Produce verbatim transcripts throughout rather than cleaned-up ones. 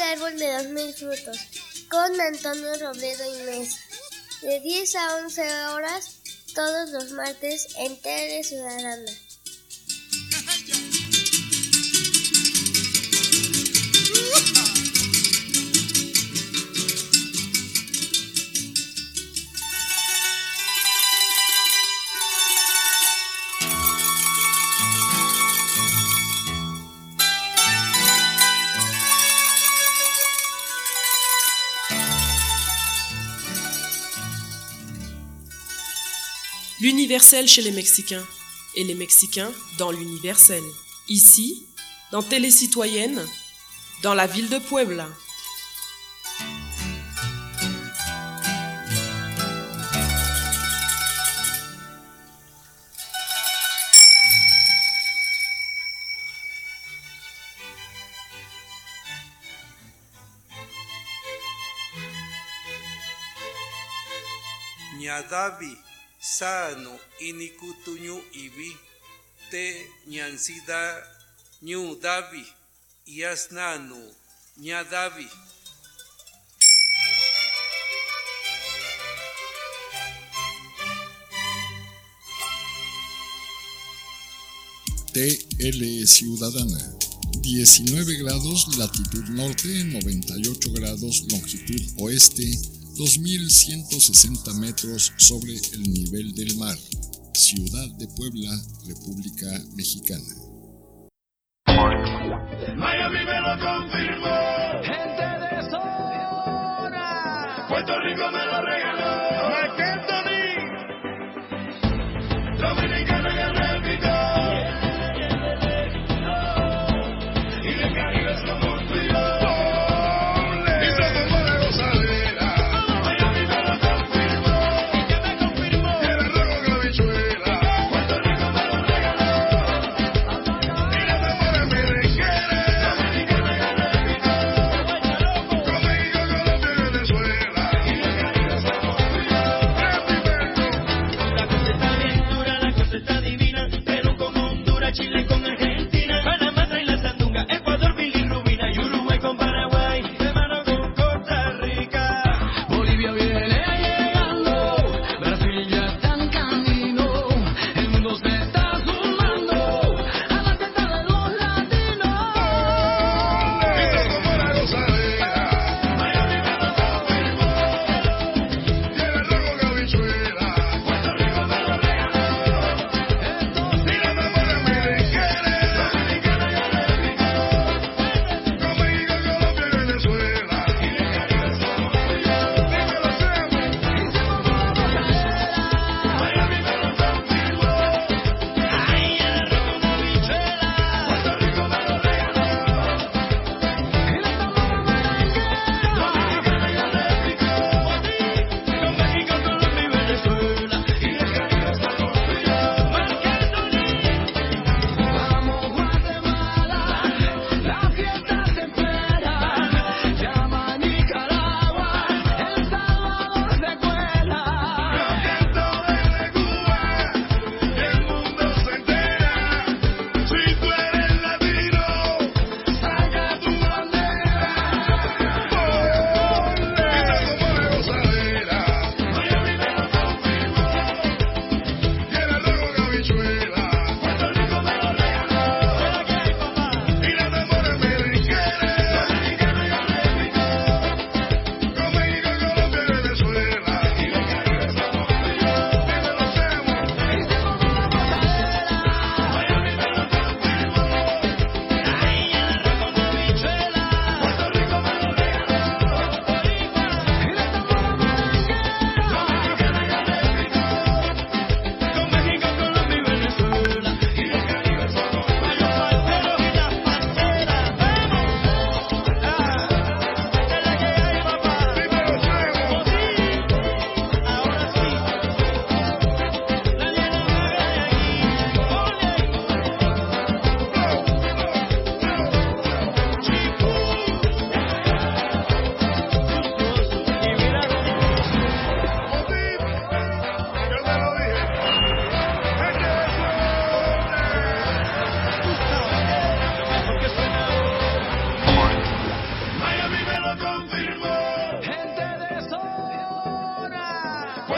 árbol de dos mil frutos, con Antonio Robledo y Mesa, de diez a once horas, todos los martes en Tele Ciudadana. L'universel chez les Mexicains et les Mexicains dans l'universel. Ici, dans Télé Citoyenne, dans la ville de Puebla. Ñadavi sano inikutuñu ibi te ñansida ñu davi yasnanu ñadavi. T L Ciudadana, diecinueve grados latitud norte, noventa y ocho grados longitud oeste, dos mil ciento sesenta metros sobre el nivel del mar. Ciudad de Puebla, República Mexicana. Miami me lo confirmó. Gente de zona. Puerto Rico me lo regaló. Marc Anthony. Dominicana ya repito. Y del Caribe somos tú y yo. Y somos para gozadera. Miami me lo confirmó. ¿Y qué me confirmó? Que el rojo con la bichuela. Puerto Rico me lo regaló. Y las amores merengueras. Dominicana ya repito. Con México, Colombia y Venezuela. Y del Caribe somos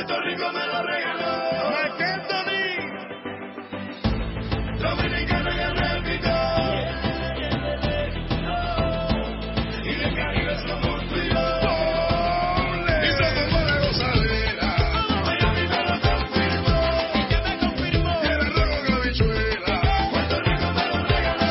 Puerto Rico me lo regaló. Marc Anthony. Dominicana ya repito. Y del Caribe somos tú y yo. Y somos buena gozadera. Miami me lo confirmó. ¿Y qué me confirmó? El arroz con habichuela. Puerto Rico me lo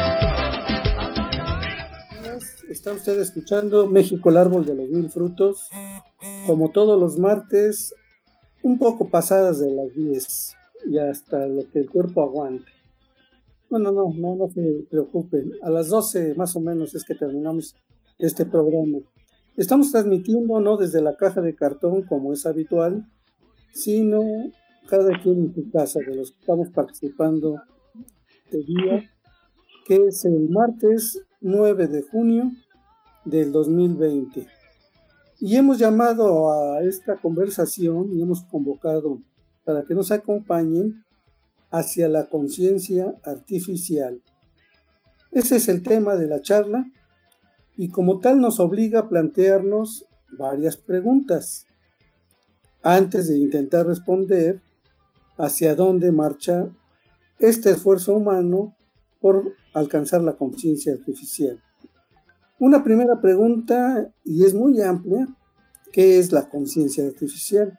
regaló. Está usted escuchando México, el árbol de los mil frutos, como todos los martes, un poco pasadas de las diez y hasta lo que el cuerpo aguante. Bueno, no, no, no se preocupen, a las doce más o menos es que terminamos este programa. Estamos transmitiendo no desde la caja de cartón como es habitual, sino cada quien en su casa, de los que estamos participando este día, que es el martes nueve de junio del dos mil veinte. Y hemos llamado a esta conversación y hemos convocado para que nos acompañen hacia la conciencia artificial. Ese es el tema de la charla y como tal nos obliga a plantearnos varias preguntas antes de intentar responder hacia dónde marcha este esfuerzo humano por alcanzar la conciencia artificial. Una primera pregunta, y es muy amplia, ¿qué es la conciencia artificial?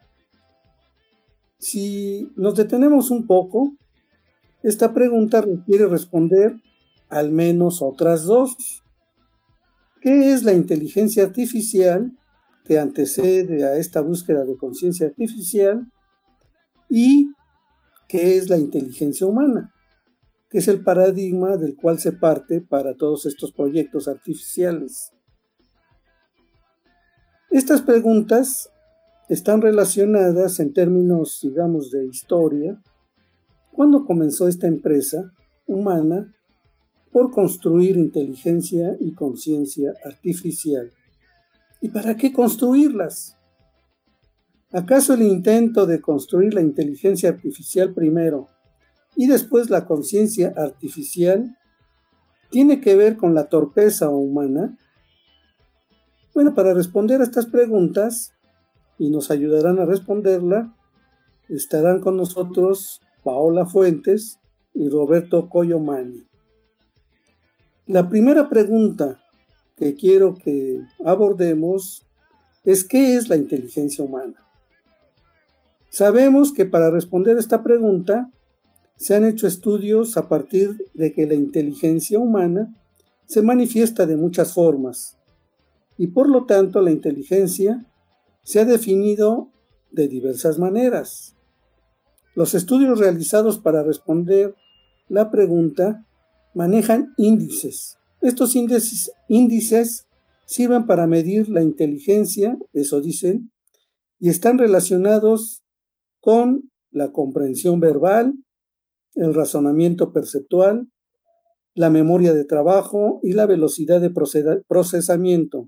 Si nos detenemos un poco, esta pregunta requiere responder al menos otras dos. ¿Qué es la inteligencia artificial que antecede a esta búsqueda de conciencia artificial? ¿Y qué es la inteligencia humana? Que es el paradigma del cual se parte para todos estos proyectos artificiales. Estas preguntas están relacionadas en términos, digamos, de historia. ¿Cuándo comenzó esta empresa humana por construir inteligencia y conciencia artificial? ¿Y para qué construirlas? ¿Acaso el intento de construir la inteligencia artificial primero y después la conciencia artificial tiene que ver con la torpeza humana? Bueno, para responder a estas preguntas, y nos ayudarán a responderla, estarán con nosotros Paola Fuentes y Roberto Coyomani. La primera pregunta que quiero que abordemos es ¿qué es la inteligencia humana? Sabemos que para responder esta pregunta se han hecho estudios a partir de que la inteligencia humana se manifiesta de muchas formas y por lo tanto la inteligencia se ha definido de diversas maneras. Los estudios realizados para responder la pregunta manejan índices. Estos índices, índices sirven para medir la inteligencia, eso dicen, y están relacionados con la comprensión verbal, el razonamiento perceptual, la memoria de trabajo y la velocidad de procesamiento.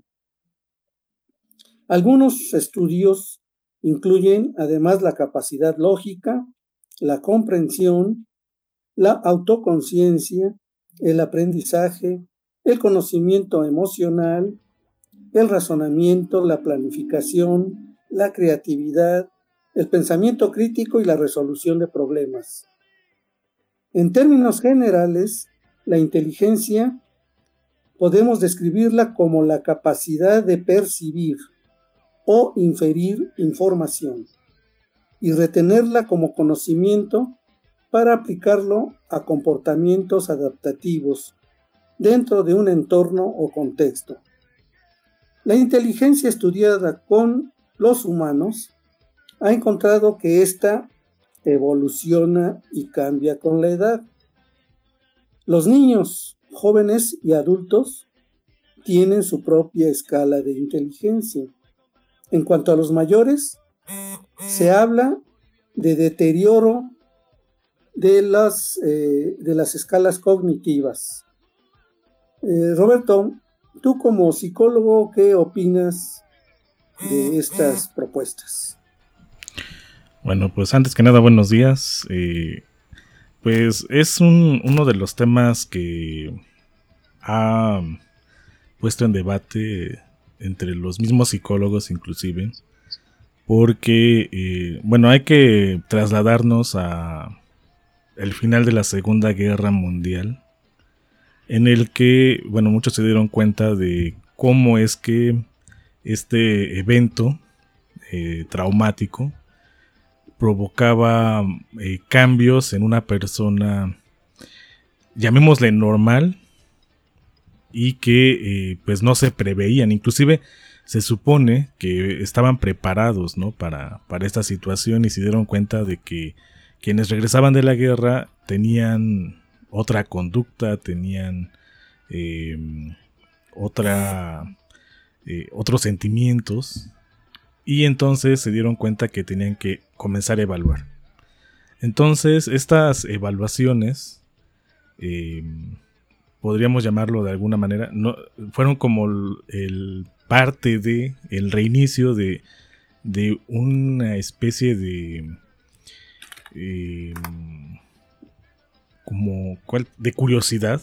Algunos estudios incluyen además la capacidad lógica, la comprensión, la autoconciencia, el aprendizaje, el conocimiento emocional, el razonamiento, la planificación, la creatividad, el pensamiento crítico y la resolución de problemas. En términos generales, la inteligencia podemos describirla como la capacidad de percibir o inferir información y retenerla como conocimiento para aplicarlo a comportamientos adaptativos dentro de un entorno o contexto. La inteligencia estudiada con los humanos ha encontrado que ésta evoluciona y cambia con la edad. Los niños, jóvenes y adultos tienen su propia escala de inteligencia. En cuanto a los mayores, se habla de deterioro de las, eh, de las escalas cognitivas. Eh, Roberto, tú como psicólogo, ¿qué opinas de estas propuestas? Bueno, pues antes que nada, buenos días. Eh, pues es un, uno de los temas que ha puesto en debate entre los mismos psicólogos inclusive, porque, eh, bueno, hay que trasladarnos a el final de la Segunda Guerra Mundial, en el que, bueno, muchos se dieron cuenta de cómo es que este evento eh, traumático provocaba eh, cambios en una persona, llamémosle normal, y que eh, pues no se preveían. Inclusive se supone que estaban preparados, ¿no?, para, para esta situación, y se dieron cuenta de que quienes regresaban de la guerra tenían otra conducta, tenían eh, otra, eh, otros sentimientos, y entonces se dieron cuenta que tenían que comenzar a evaluar. Entonces estas evaluaciones, eh, podríamos llamarlo de alguna manera, no, fueron como el, el parte de el reinicio de, de una especie de eh, como cual, de curiosidad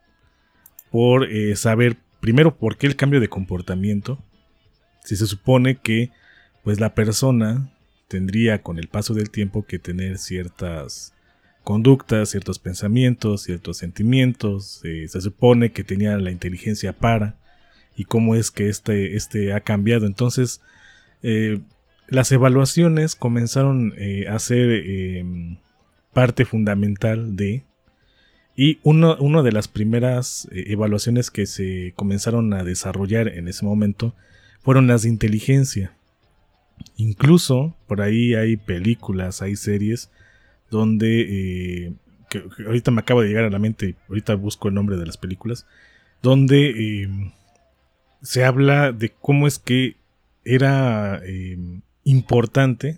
por eh, saber primero por qué el cambio de comportamiento, si se supone que pues la persona tendría con el paso del tiempo que tener ciertas conductas, ciertos pensamientos, ciertos sentimientos, eh, se supone que tenía la inteligencia para, y cómo es que este, este ha cambiado. Entonces eh, las evaluaciones comenzaron eh, a ser eh, parte fundamental de, y uno, una de las primeras eh, evaluaciones que se comenzaron a desarrollar en ese momento fueron las de inteligencia. Incluso por ahí hay películas, hay series donde eh, que, que ahorita me acaba de llegar a la mente, ahorita busco el nombre de las películas, donde eh, se habla de cómo es que era eh, importante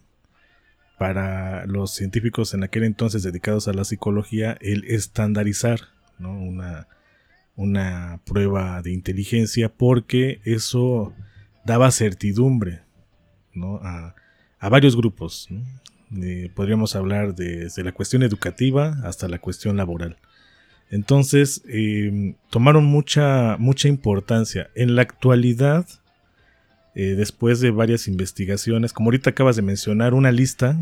para los científicos en aquel entonces dedicados a la psicología el estandarizar, ¿no?, una, una prueba de inteligencia, porque eso daba certidumbre, ¿no?, a, a varios grupos, ¿no? Eh, podríamos hablar de, desde la cuestión educativa hasta la cuestión laboral. Entonces eh, tomaron mucha, mucha importancia. En la actualidad, eh, después de varias investigaciones, como ahorita acabas de mencionar, una lista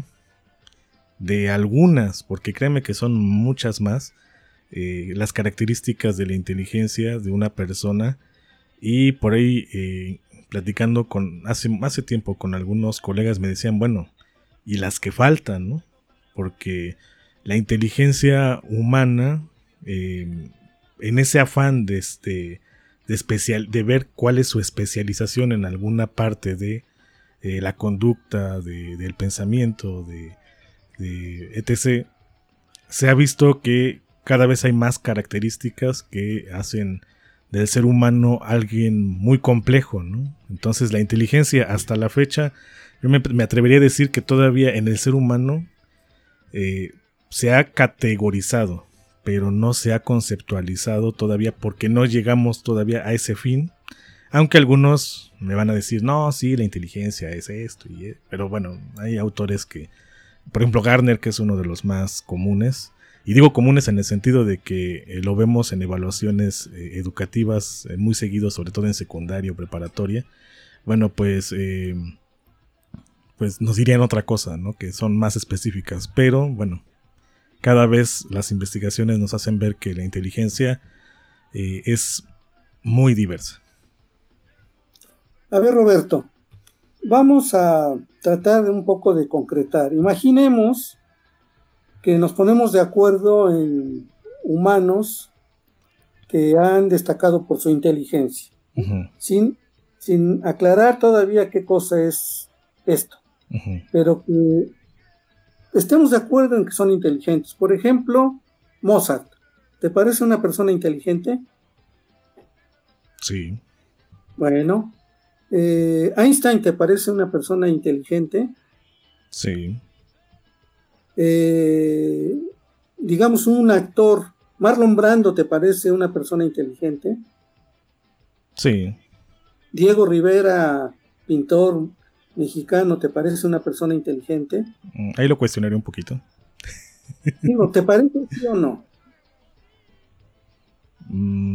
de algunas, porque créeme que son muchas más, eh, las características de la inteligencia de una persona, y por ahí eh, platicando con hace, hace tiempo con algunos colegas me decían, bueno, y las que faltan, ¿no? Porque la inteligencia humana, eh, en ese afán de, este, de, especial, de ver cuál es su especialización en alguna parte de eh, la conducta, de, del pensamiento, de, de etcétera, se ha visto que cada vez hay más características que hacen del ser humano alguien muy complejo, ¿no? Entonces la inteligencia hasta la fecha, yo me, me atrevería a decir que todavía en el ser humano eh, se ha categorizado, pero no se ha conceptualizado todavía, porque no llegamos todavía a ese fin. Aunque algunos me van a decir, no, sí, la inteligencia es esto, y es, pero bueno, hay autores que, por ejemplo Gardner, que es uno de los más comunes, y digo comunes en el sentido de que eh, lo vemos en evaluaciones eh, educativas eh, muy seguido, sobre todo en secundaria o preparatoria. Bueno, pues eh, pues nos dirían otra cosa, ¿no?, que son más específicas, pero bueno, cada vez las investigaciones nos hacen ver que la inteligencia eh, es muy diversa. A ver, Roberto, vamos a tratar de un poco de concretar. Imaginemos que nos ponemos de acuerdo en humanos que han destacado por su inteligencia, uh-huh. sin, sin aclarar todavía qué cosa es esto, uh-huh. pero que estemos de acuerdo en que son inteligentes. Por ejemplo, Mozart, ¿te parece una persona inteligente? Sí. Bueno, eh, Einstein, ¿te parece una persona inteligente? Sí. Eh, digamos un actor, Marlon Brando, ¿te parece una persona inteligente? Sí. Diego Rivera, pintor mexicano, ¿te parece una persona inteligente? Ahí lo cuestionaré un poquito. Digo, ¿te parece sí o no?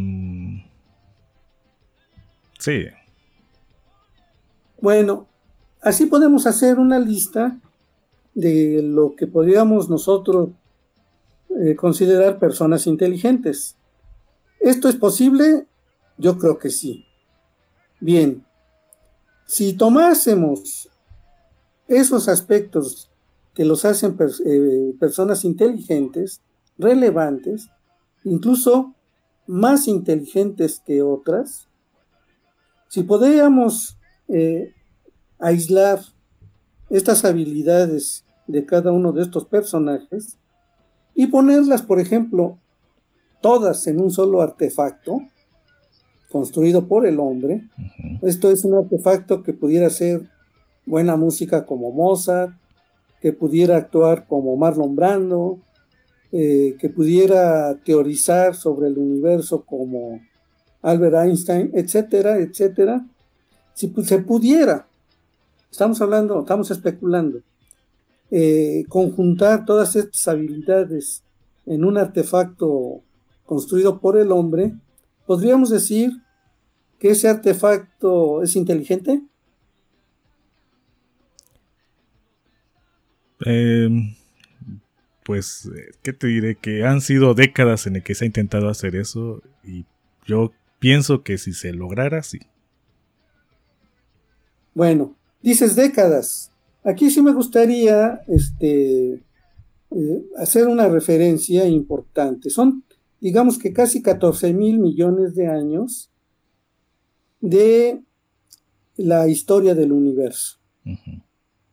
Mm, sí. Bueno, así podemos hacer una lista de lo que podríamos nosotros eh, considerar personas inteligentes. ¿Esto es posible? Yo creo que sí. Bien, si tomásemos esos aspectos que los hacen per- eh, personas inteligentes, relevantes, incluso más inteligentes que otras, si podríamos eh, aislar estas habilidades de cada uno de estos personajes y ponerlas, por ejemplo, todas en un solo artefacto construido por el hombre. Uh-huh. Esto es un artefacto que pudiera ser buena música como Mozart, que pudiera actuar como Marlon Brando, eh, que pudiera teorizar sobre el universo como Albert Einstein, etcétera, etcétera. Si se pudiera, estamos hablando, estamos especulando, eh, conjuntar todas estas habilidades en un artefacto construido por el hombre, ¿podríamos decir que ese artefacto es inteligente? Eh, pues, ¿qué te diré? Que han sido décadas en el que se ha intentado hacer eso y yo pienso que si se lograra, sí. Bueno, dices décadas. Aquí sí me gustaría este, eh, hacer una referencia importante. Son, digamos que casi catorce mil millones de años de la historia del universo. Uh-huh.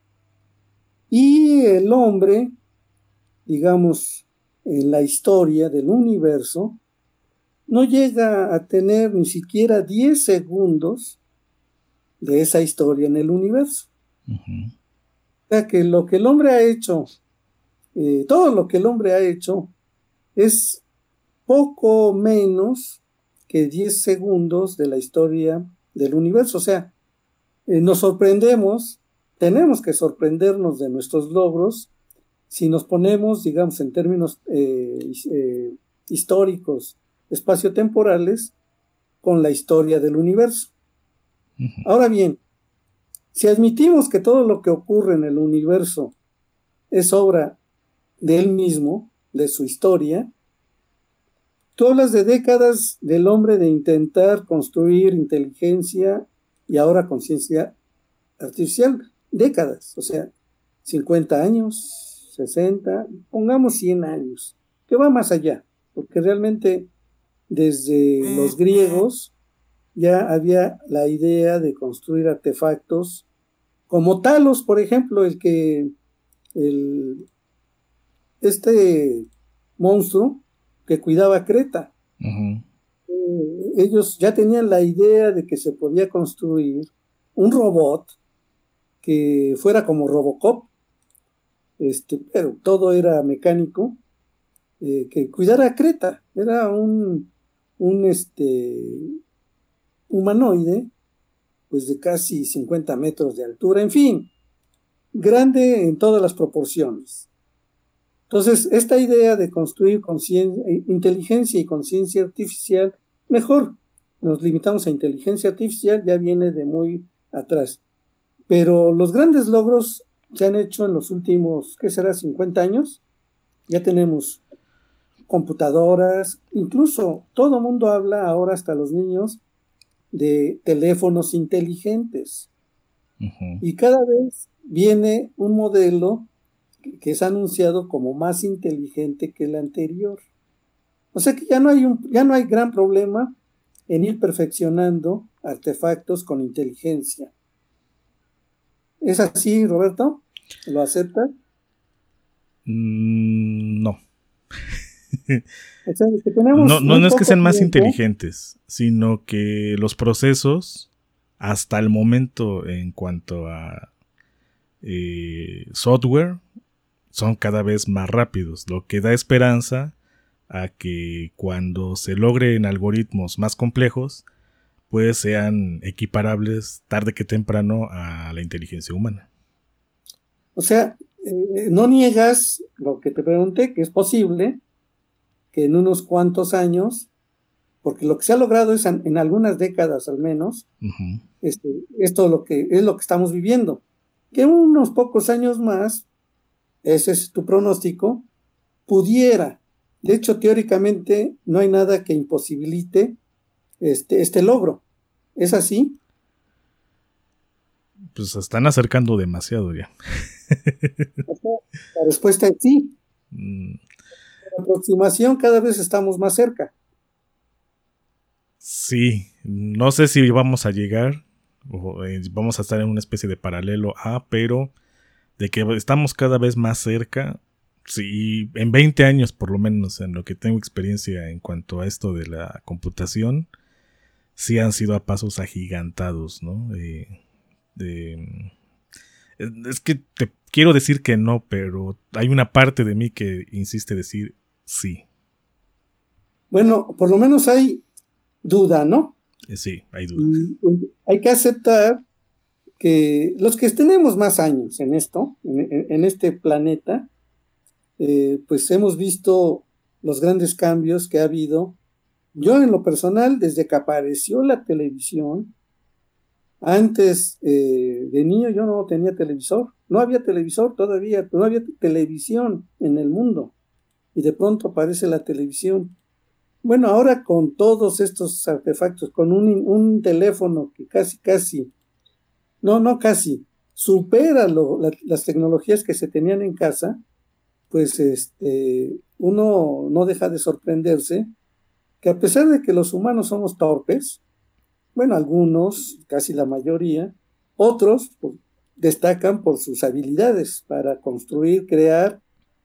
Y el hombre, digamos, en la historia del universo, no llega a tener ni siquiera diez segundos de esa historia en el universo. Uh-huh. O sea que lo que el hombre ha hecho, eh, todo lo que el hombre ha hecho, es poco menos que diez segundos de la historia del universo. O sea, eh, nos sorprendemos, tenemos que sorprendernos de nuestros logros si nos ponemos, digamos, en términos eh, eh, históricos, espaciotemporales, con la historia del universo. Uh-huh. Ahora bien, si admitimos que todo lo que ocurre en el universo es obra de él mismo, de su historia, tú hablas de décadas del hombre de intentar construir inteligencia y ahora conciencia artificial. Décadas, o sea, cincuenta años, sesenta, pongamos cien años, que va más allá, porque realmente desde los griegos ya había la idea de construir artefactos como Talos, por ejemplo, el que el, este monstruo que cuidaba Creta. Uh-huh. Eh, ellos ya tenían la idea de que se podía construir un robot que fuera como Robocop, este, pero todo era mecánico, eh, que cuidara Creta. Era un, un este, humanoide, pues de casi cincuenta metros de altura, en fin, grande en todas las proporciones. Entonces, esta idea de construir inteligencia y conciencia artificial, mejor nos limitamos a inteligencia artificial, ya viene de muy atrás. Pero los grandes logros se han hecho en los últimos, ¿qué será?, cincuenta años. Ya tenemos computadoras, incluso todo el mundo habla ahora, hasta los niños, de teléfonos inteligentes. Uh-huh. Y cada vez viene un modelo que, que es anunciado como más inteligente que el anterior. O sea que ya no hay un, ya no hay gran problema en ir perfeccionando artefactos con inteligencia. ¿Es así, Roberto? ¿Lo aceptas? Mm, no. O sea, que tenemos no, no, no es que sean más tiempo. inteligentes, sino que los procesos, hasta el momento, en cuanto a eh, software, son cada vez más rápidos, lo que da esperanza a que cuando se logren algoritmos más complejos, pues sean equiparables tarde que temprano a la inteligencia humana. O sea, eh, no niegas lo que te pregunté, que es posible que en unos cuantos años, porque lo que se ha logrado es en, en algunas décadas al menos, uh-huh. este, esto lo que, es lo que estamos viviendo. que unos pocos años más, ese es tu pronóstico, pudiera. De hecho, teóricamente no hay nada que imposibilite este, este logro. ¿Es así? Pues se están acercando demasiado ya. La respuesta es sí. Mm. La aproximación cada vez estamos más cerca. Sí, no sé si vamos a llegar o eh, vamos a estar en una especie de paralelo a, pero de que estamos cada vez más cerca, sí, en veinte años por lo menos, en lo que tengo experiencia en cuanto a esto de la computación, sí han sido a pasos agigantados, ¿no? Eh, de, es que te quiero decir que no, pero hay una parte de mí que insiste decir sí. Bueno, por lo menos hay duda, ¿no? Eh, sí, hay duda. Y hay que aceptar que los que tenemos más años en esto, en, en este planeta, eh, pues hemos visto los grandes cambios que ha habido. Yo en lo personal, desde que apareció la televisión, antes eh, de niño yo no tenía televisor, no había televisor todavía, no había televisión en el mundo, y de pronto aparece la televisión. Bueno, ahora con todos estos artefactos, con un, un teléfono que casi, casi, no, no casi, supera lo, la, las tecnologías que se tenían en casa, pues este, uno no deja de sorprenderse que a pesar de que los humanos somos torpes, bueno, algunos, casi la mayoría, otros pues, destacan por sus habilidades para construir, crear,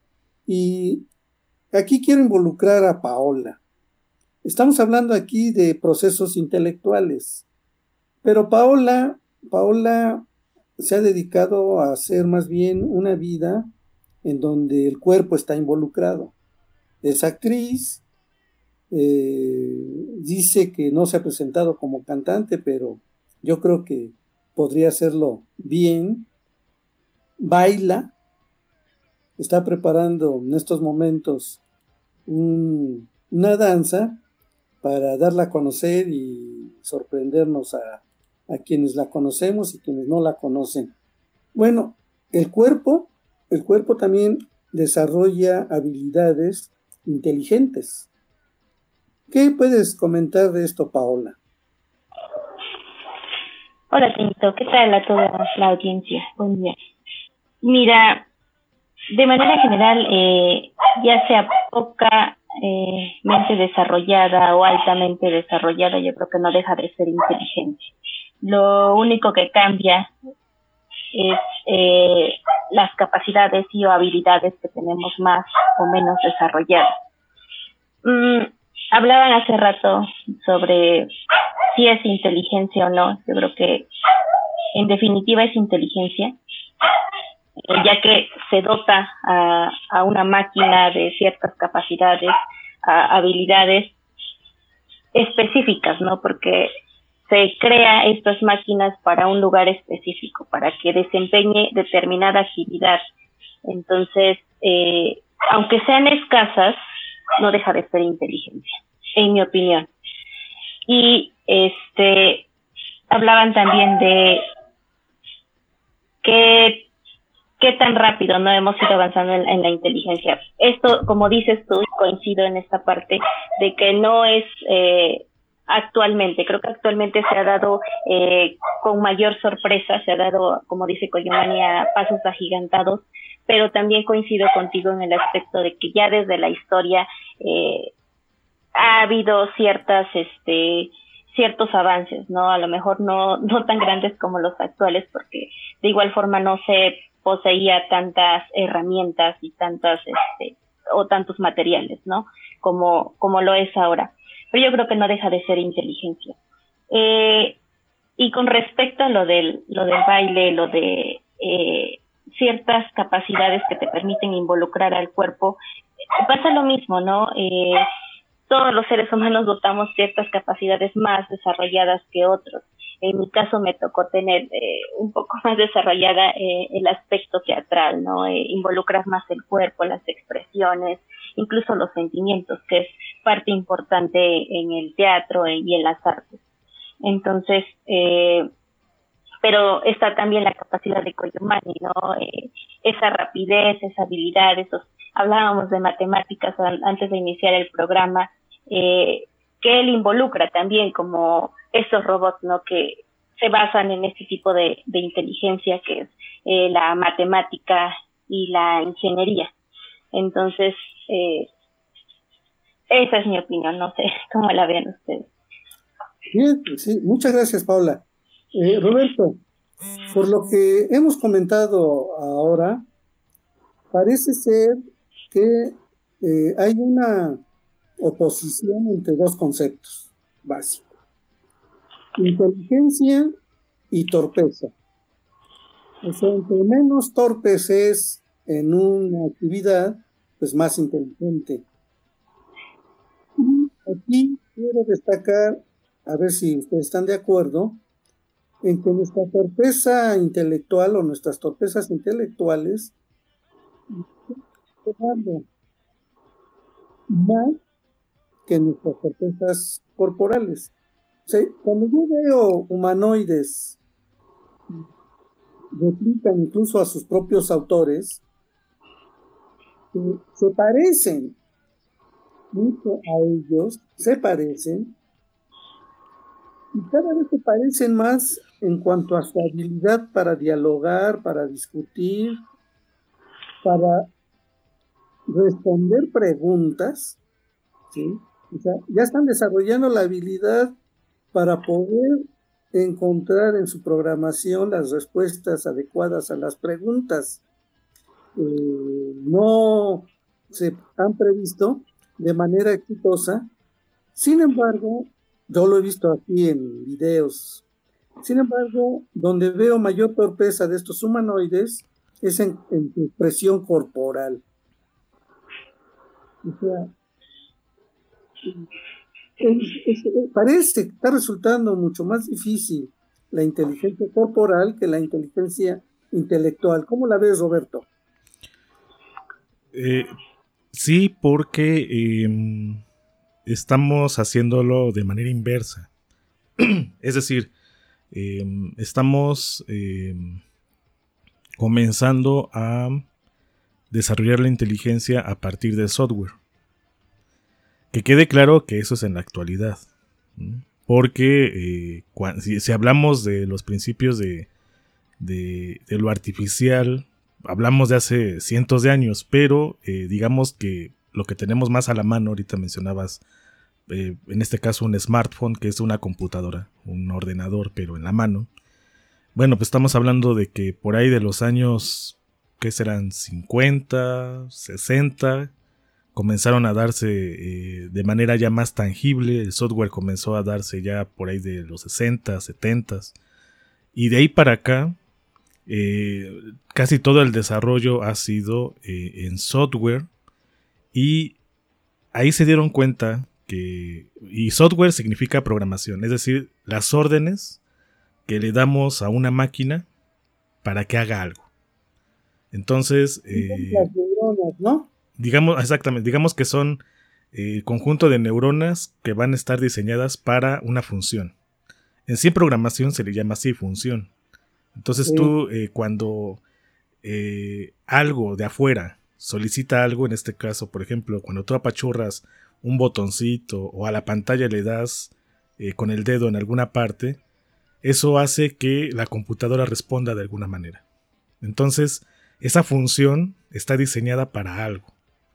y aquí quiero involucrar a Paola. Estamos hablando aquí de procesos intelectuales, pero Paola, Paola se ha dedicado a hacer más bien una vida en donde el cuerpo está involucrado. Es actriz, eh, dice que no se ha presentado como cantante, pero yo creo que podría hacerlo bien. Baila, está preparando en estos momentos un, una danza para darla a conocer y sorprendernos a, a quienes la conocemos y quienes no la conocen. Bueno, el cuerpo, el cuerpo también desarrolla habilidades inteligentes. ¿Qué puedes comentar de esto, Paola? Hola, Tinto. ¿Qué tal a toda la audiencia? Buen día. Mira, de manera general, eh, ya sea poca eh, mente desarrollada o altamente desarrollada, yo creo que no deja de ser inteligente. Lo único que cambia es eh, las capacidades y o habilidades que tenemos más o menos desarrolladas. Mm, hablaban hace rato sobre si es inteligencia o no. Yo creo que en definitiva es inteligencia, ya que se dota a, a una máquina de ciertas capacidades, a, habilidades específicas, ¿no? Porque se crea estas máquinas para un lugar específico, para que desempeñe determinada actividad. Entonces, eh, aunque sean escasas, no deja de ser inteligencia, en mi opinión. Y este hablaban también de qué qué tan rápido no hemos ido avanzando en, en la inteligencia. Esto, como dices tú, coincido en esta parte de que no es eh, actualmente. Creo que actualmente se ha dado eh, con mayor sorpresa, se ha dado, como dice Coyomani, a pasos agigantados, pero también coincido contigo en el aspecto de que ya desde la historia eh, ha habido ciertas, este, ciertos avances, ¿no? A lo mejor no, no tan grandes como los actuales, porque de igual forma no se poseía tantas herramientas y tantas, este, o tantos materiales, ¿no? Como, como lo es ahora. Pero yo creo que no deja de ser inteligencia. Eh, y con respecto a lo del, lo del baile, lo de eh, ciertas capacidades que te permiten involucrar al cuerpo, pasa lo mismo, ¿no? Eh, todos los seres humanos dotamos ciertas capacidades más desarrolladas que otros. En mi caso me tocó tener eh, un poco más desarrollada eh, el aspecto teatral, ¿no? Eh, involucras más el cuerpo, las expresiones, incluso los sentimientos, que es parte importante en el teatro y en las artes. Entonces, eh, pero está también la capacidad de Koyomani, ¿no? Eh, esa rapidez, esa habilidad, esos, hablábamos de matemáticas antes de iniciar el programa, eh, que él involucra también como estos robots, ¿no? Que se basan en este tipo de, de inteligencia que es eh, la matemática y la ingeniería. Entonces, eh, esa es mi opinión, no sé cómo la ven ustedes. Bien, sí, muchas gracias, Paula. Eh, Roberto, por lo que hemos comentado ahora, parece ser que eh, hay una oposición entre dos conceptos básicos: inteligencia y torpeza. O sea, entre menos torpes es en una actividad, pues más inteligente. Y aquí quiero destacar, a ver si ustedes están de acuerdo, en que nuestra torpeza intelectual o nuestras torpezas intelectuales están más que nuestras torpezas corporales. O sea, cuando yo veo humanoides replican incluso a sus propios autores, eh, se parecen mucho a ellos, se parecen, y cada vez se parecen más en cuanto a su habilidad para dialogar, para discutir, para responder preguntas, ¿sí? O sea, ya están desarrollando la habilidad para poder encontrar en su programación las respuestas adecuadas a las preguntas. Eh, no se han previsto de manera exitosa. Sin embargo, yo lo he visto aquí en videos. Sin embargo, donde veo mayor torpeza de estos humanoides es en, en su expresión corporal. O sea, es, es, parece que está resultando mucho más difícil la inteligencia corporal que la inteligencia intelectual. ¿Cómo la ves, Roberto? Eh, sí, porque eh, estamos haciéndolo de manera inversa. Es decir, eh, estamos eh, comenzando a desarrollar la inteligencia a partir del software. Que quede claro que eso es en la actualidad, ¿no? Porque eh, cuando, si, si hablamos de los principios de, de, de lo artificial, hablamos de hace cientos de años, pero eh, digamos que lo que tenemos más a la mano, ahorita mencionabas, eh, en este caso un smartphone, que es una computadora, un ordenador, pero en la mano. Bueno, pues estamos hablando de que por ahí de los años, ¿qué serán? cincuenta, sesenta, comenzaron a darse eh, de manera ya más tangible. El software comenzó a darse ya por ahí de los sesenta, setenta, y de ahí para acá eh, casi todo el desarrollo ha sido eh, en software, y ahí se dieron cuenta que, y software significa programación, es decir, las órdenes que le damos a una máquina para que haga algo. Entonces, eh, las neuronas, ¿no? Digamos, exactamente, digamos que son eh, conjunto de neuronas que van a estar diseñadas para una función. En sí, en programación se le llama así, función. Entonces sí. tú eh, cuando eh, algo de afuera solicita algo, en este caso, por ejemplo, cuando tú apachurras un botoncito o a la pantalla le das eh, con el dedo en alguna parte, eso hace que la computadora responda de alguna manera. Entonces, esa función está diseñada para algo.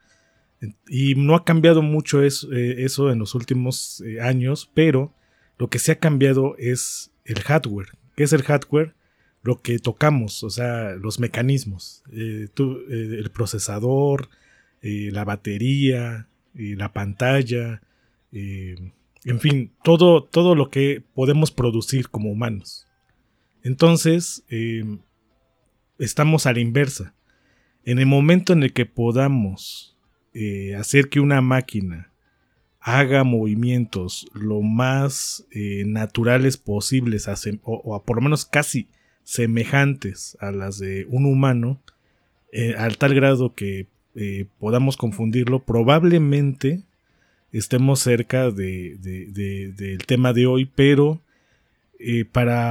Y no ha cambiado mucho eso, eh, eso en los últimos eh, años, pero lo que sí ha cambiado es el hardware. ¿Qué es el hardware? Lo que tocamos, o sea, los mecanismos. Eh, tú, eh, el procesador, eh, la batería, eh, la pantalla, eh, en fin, todo, todo lo que podemos producir como humanos. Entonces, eh, estamos a la inversa. En el momento en el que podamos Eh, hacer que una máquina haga movimientos lo más eh, naturales posibles, o, o por lo menos casi semejantes a las de un humano, eh, al tal grado que eh, podamos confundirlo, probablemente estemos cerca de, de, de, del tema de hoy, pero eh, para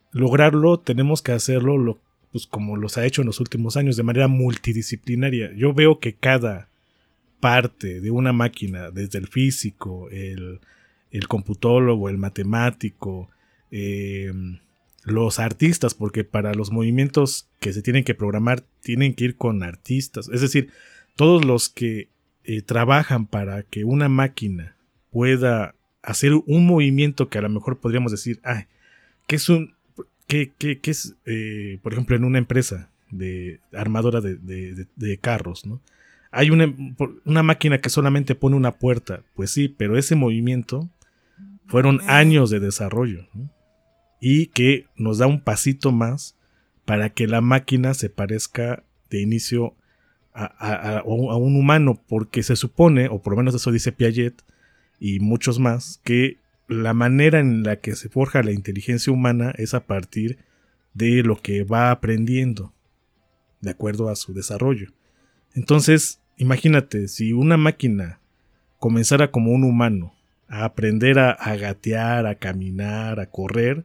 lograrlo tenemos que hacerlo lo, pues como los ha hecho en los últimos años, de manera multidisciplinaria. Yo veo que cada parte de una máquina, desde el físico, el, el computólogo, el matemático, eh, los artistas, porque para los movimientos que se tienen que programar tienen que ir con artistas, es decir, todos los que eh, trabajan para que una máquina pueda hacer un movimiento que a lo mejor podríamos decir, ay, ¿qué es un, qué, qué, qué es, eh, por ejemplo, en una empresa de armadora de, de, de, de carros, ¿no? Hay una, una máquina que solamente pone una puerta, pues sí, pero ese movimiento fueron años de desarrollo, ¿no? Y que nos da un pasito más para que la máquina se parezca de inicio a, a, a un humano, porque se supone, o por lo menos eso dice Piaget y muchos más, que la manera en la que se forja la inteligencia humana es a partir de lo que va aprendiendo, de acuerdo a su desarrollo. Entonces, imagínate, si una máquina comenzara como un humano a aprender a, a gatear, a caminar, a correr,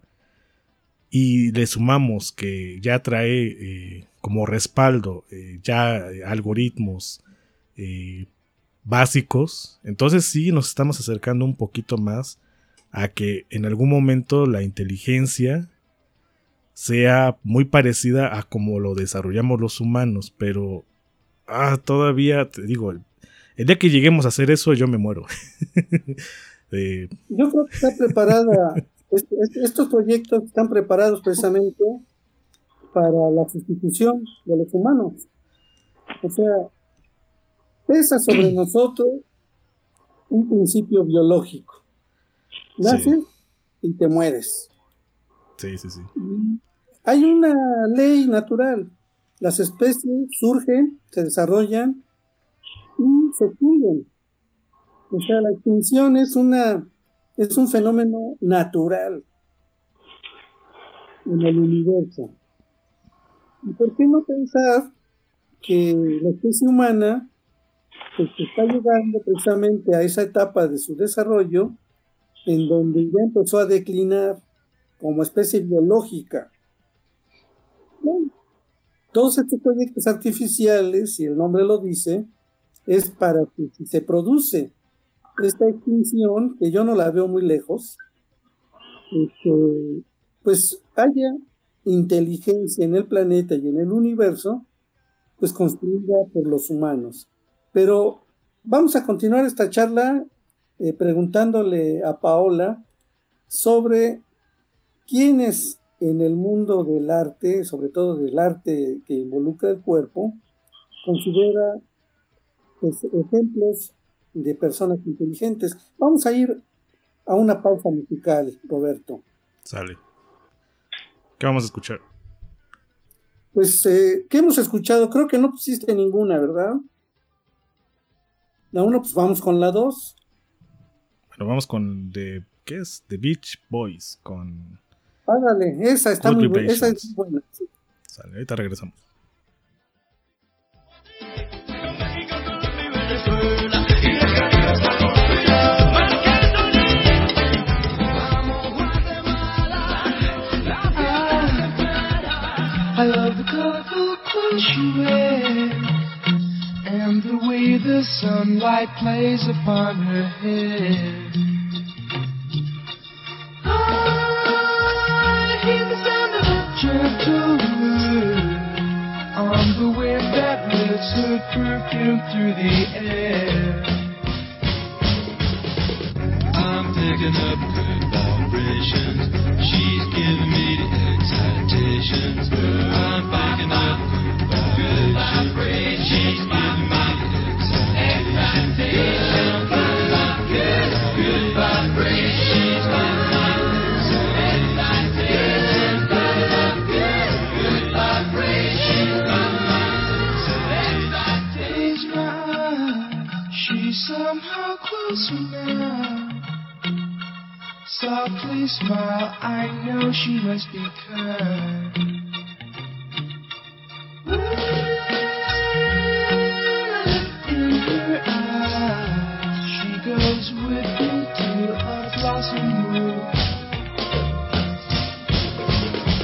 y le sumamos que ya trae eh, como respaldo eh, ya eh, algoritmos eh, básicos, entonces sí nos estamos acercando un poquito más a que en algún momento la inteligencia sea muy parecida a como lo desarrollamos los humanos, pero ah, todavía te digo, el, el día que lleguemos a hacer eso yo me muero. eh, yo creo que está preparada. Estos proyectos están preparados precisamente para la sustitución de los humanos. O sea, pesa sobre nosotros un principio biológico. Naces sí. y te mueres. Sí, sí, sí. Hay una ley natural. Las especies surgen, se desarrollan y se extinguen. O sea, la extinción es una es un fenómeno natural en el universo. ¿Y por qué no pensar que la especie humana pues, está llegando precisamente a esa etapa de su desarrollo en donde ya empezó a declinar como especie biológica? Bueno, todos estos proyectos artificiales, si el nombre lo dice, es para que si se produce esta extinción, que yo no la veo muy lejos, este, pues haya inteligencia en el planeta y en el universo, pues construida por los humanos. Pero vamos a continuar esta charla eh, preguntándole a Paola sobre quiénes en el mundo del arte, sobre todo del arte que involucra el cuerpo, considera pues, ejemplos de personas inteligentes. Vamos a ir a una pausa musical, Roberto. Sale. ¿Qué vamos a escuchar? Pues, eh, ¿qué hemos escuchado? Creo que no pusiste ninguna, ¿verdad? La uno, pues vamos con la dos. Bueno, vamos con The, ¿qué es? The Beach Boys, con... Ándale, esa está Good muy buena. Vibrations. Esa es buena. Sí. Sale, ahorita regresamos. I love the colorful clothes she wears and the way the sunlight plays upon her hair. I hear the sound of a gentle wind on the wind that lifts her perfume through the air. I'm picking up good vibrations. She's giving me the excitations. I'm picking up good vibrations. She's giving me the excitations. Good, good vibrations. She's giving me the excitations. Good, good vibrations. Close my eyes. She's somehow closer now. Softly smile, I know she must be kind. In her eyes, she goes with me to a blossom room.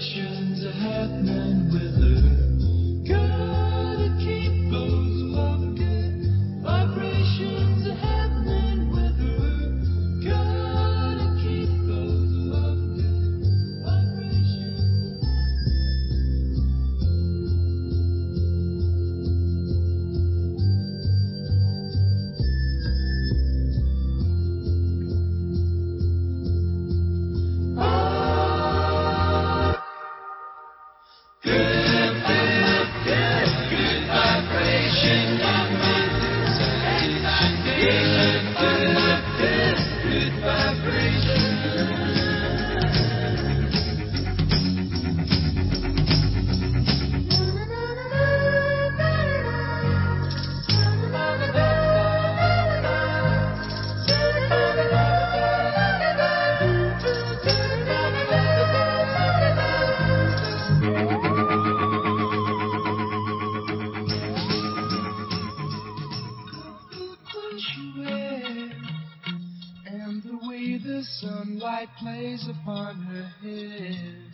vibrations are happening with her. Gotta keep those lovely vibrations are happening with her. Gotta keep those lovely vibrations. And the way the sunlight plays upon her head.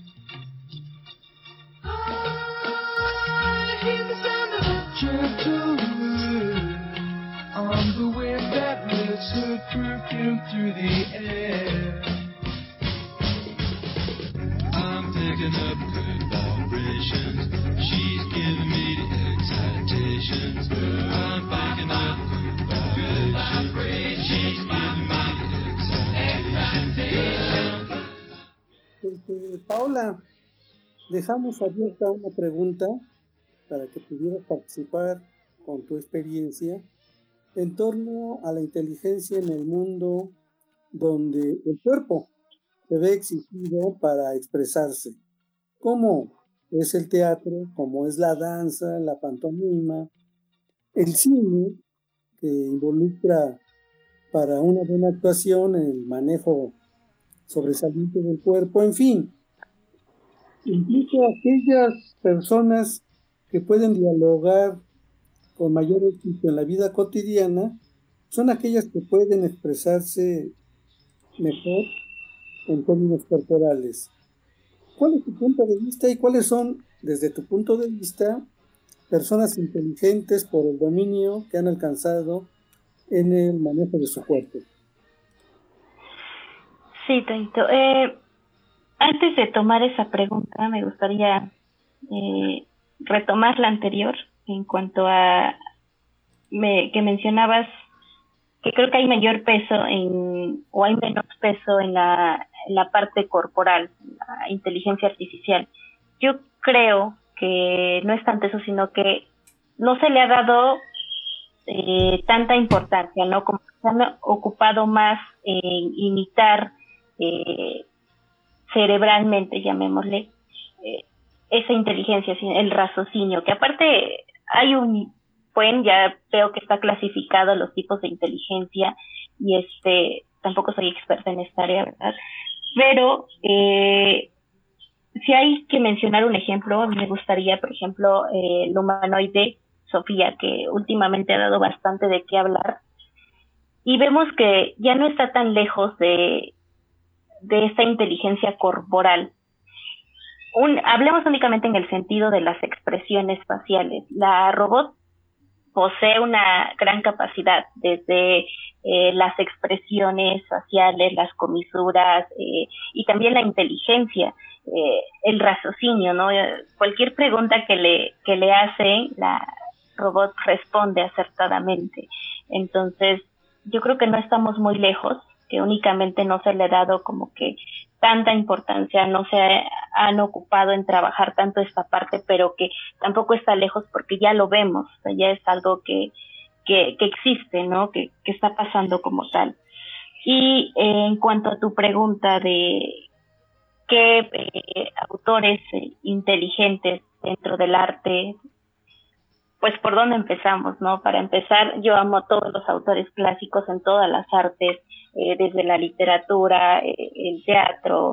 I hear the sound of a gentle wind on the wind that lifts her perfume through the air. I'm picking up good vibrations. She's giving me the excitations. I'm picking up good vibrations. She's giving me the excitations. Este, Paola, dejamos abierta una pregunta para que pudieras participar con tu experiencia en torno a la inteligencia en el mundo donde el cuerpo se ve exigido para expresarse. ¿Cómo es el teatro? ¿Cómo es la danza, la pantomima? El cine, que involucra para una buena actuación el manejo sobresaliente del cuerpo, en fin. Incluso aquellas personas que pueden dialogar con mayor éxito en la vida cotidiana son aquellas que pueden expresarse mejor en términos corporales. ¿Cuál es tu punto de vista y cuáles son, desde tu punto de vista, personas inteligentes por el dominio que han alcanzado en el manejo de su cuerpo? Sí, Toito. Eh, antes de tomar esa pregunta, me gustaría eh, retomar la anterior en cuanto a me, que mencionabas que creo que hay mayor peso en o hay menos peso en la, en la parte corporal, la inteligencia artificial. Yo creo que no es tanto eso, sino que no se le ha dado eh, tanta importancia, ¿no? Como se han ocupado más en imitar eh, cerebralmente, llamémosle, eh, esa inteligencia, el raciocinio, que aparte hay un buen, ya veo que está clasificado los tipos de inteligencia y este, tampoco soy experta en esta área, ¿verdad? Pero eh, si hay que mencionar un ejemplo, a mí me gustaría, por ejemplo, eh, el humanoide Sofía, que últimamente ha dado bastante de qué hablar, y vemos que ya no está tan lejos de, de esta inteligencia corporal. Un, hablemos únicamente en el sentido de las expresiones faciales. La robot posee una gran capacidad desde eh, las expresiones faciales, las comisuras eh, y también la inteligencia, eh, el raciocinio, ¿no? Cualquier pregunta que le que le hacen, la robot responde acertadamente. Entonces, yo creo que no estamos muy lejos, que únicamente no se le ha dado como que tanta importancia, no se han ocupado en trabajar tanto esta parte, pero que tampoco está lejos porque ya lo vemos, o sea, ya es algo que, que, que existe, ¿no? Que, que está pasando como tal. Y eh, en cuanto a tu pregunta de qué eh, autores eh, inteligentes dentro del arte, pues por dónde empezamos, ¿no? Para empezar, yo amo a todos los autores clásicos en todas las artes, eh, desde la literatura, eh, el teatro,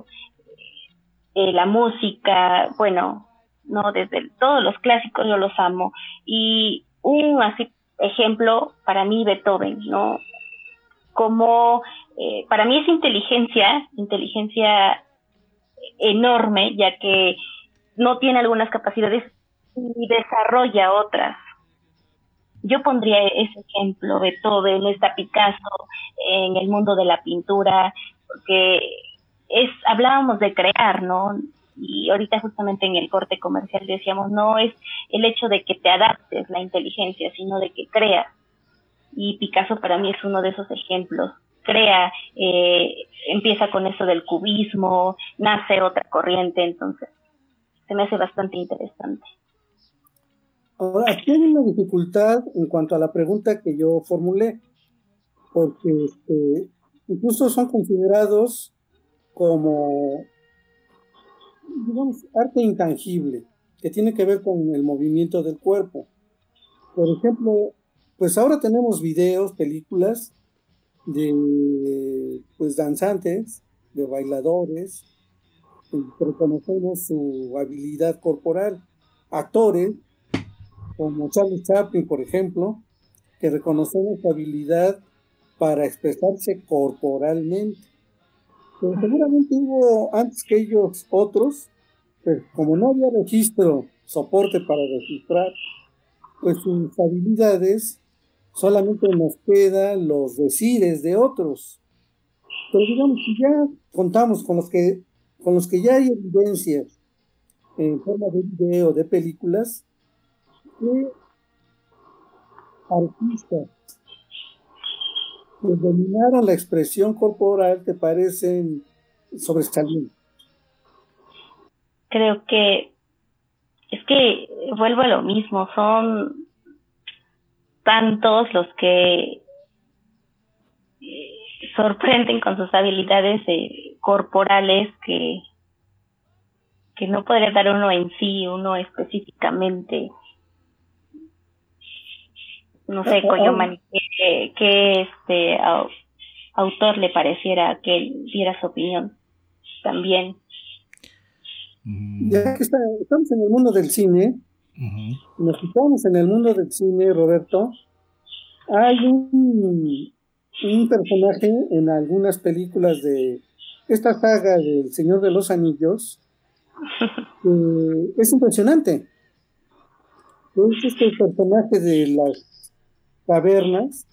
eh, la música, bueno, no, desde el, todos los clásicos yo los amo. Y un así ejemplo para mí, Beethoven, ¿no? Como eh, para mí es inteligencia, inteligencia enorme, ya que no tiene algunas capacidades y desarrolla otras. Yo pondría ese ejemplo, Beethoven, está Picasso, en el mundo de la pintura, porque es, hablábamos de crear, ¿no? Y ahorita justamente en el corte comercial decíamos, no es el hecho de que te adaptes la inteligencia, sino de que creas. Y Picasso para mí es uno de esos ejemplos. Crea, eh, empieza con eso del cubismo, nace otra corriente, entonces se me hace bastante interesante. Ahora, aquí hay una dificultad en cuanto a la pregunta que yo formulé, porque este, incluso son considerados como, digamos, arte intangible, que tiene que ver con el movimiento del cuerpo. Por ejemplo, pues ahora tenemos videos, películas de pues danzantes, de bailadores, que reconocemos su habilidad corporal, actores, como Charlie Chaplin, por ejemplo, que reconocemos su habilidad para expresarse corporalmente. Pero seguramente hubo antes que ellos otros, pues como no había registro, soporte para registrar, pues sus habilidades solamente nos quedan los decires de otros. Pero digamos que ya contamos con los que, con los que ya hay evidencias en forma de video, de películas, que artistas que dominaron la expresión corporal te parecen sobresalientes. Creo que es que vuelvo a lo mismo, son tantos los que eh, sorprenden con sus habilidades eh, corporales que que no podría dar uno en sí, uno específicamente. No sé, Koyomani, que, que este au, autor le pareciera que él diera su opinión también. Ya que está, estamos en el mundo del cine, uh-huh. nos estamos en el mundo del cine, Roberto, hay un, un personaje en algunas películas de esta saga del Señor de los Anillos que es impresionante. Es este personaje de las cavernas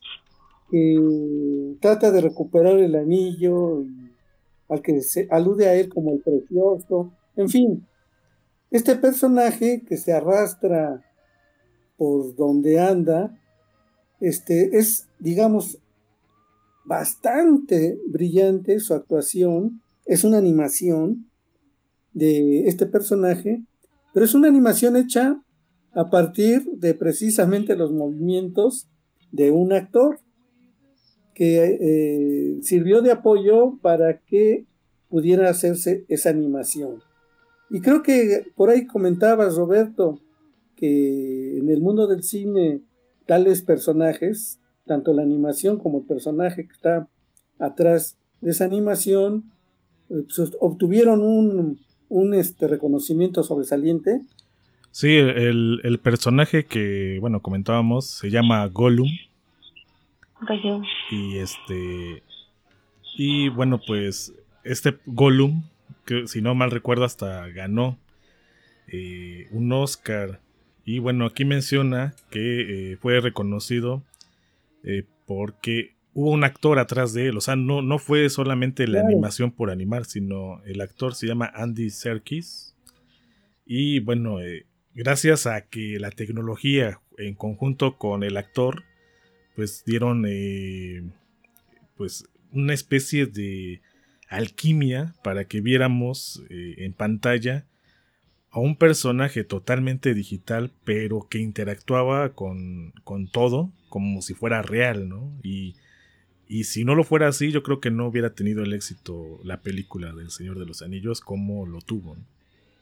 que trata de recuperar el anillo y al que se alude a él como el precioso, en fin, este personaje que se arrastra por donde anda, este es, digamos, bastante brillante su actuación, es una animación de este personaje, pero es una animación hecha a partir de precisamente los movimientos de un actor que eh, sirvió de apoyo para que pudiera hacerse esa animación. Y creo que por ahí comentabas, Roberto, que en el mundo del cine tales personajes, tanto la animación como el personaje que está atrás de esa animación, eh, pues, obtuvieron un, un este, reconocimiento sobresaliente. Sí, el, el personaje que, bueno, comentábamos se llama Gollum. Gollum. Y este y bueno, pues este Gollum, que si no mal recuerdo hasta ganó eh, un Oscar. Y bueno, aquí menciona que eh, fue reconocido eh, porque hubo un actor atrás de él. O sea, no, no fue solamente la claro. animación por animar, sino el actor se llama Andy Serkis. Y bueno, eh, gracias a que la tecnología en conjunto con el actor pues dieron eh, pues una especie de alquimia para que viéramos eh, en pantalla a un personaje totalmente digital, pero que interactuaba con, con todo como si fuera real, ¿no? Y, y si no lo fuera así, yo creo que no hubiera tenido el éxito la película del Señor de los Anillos como lo tuvo, ¿no?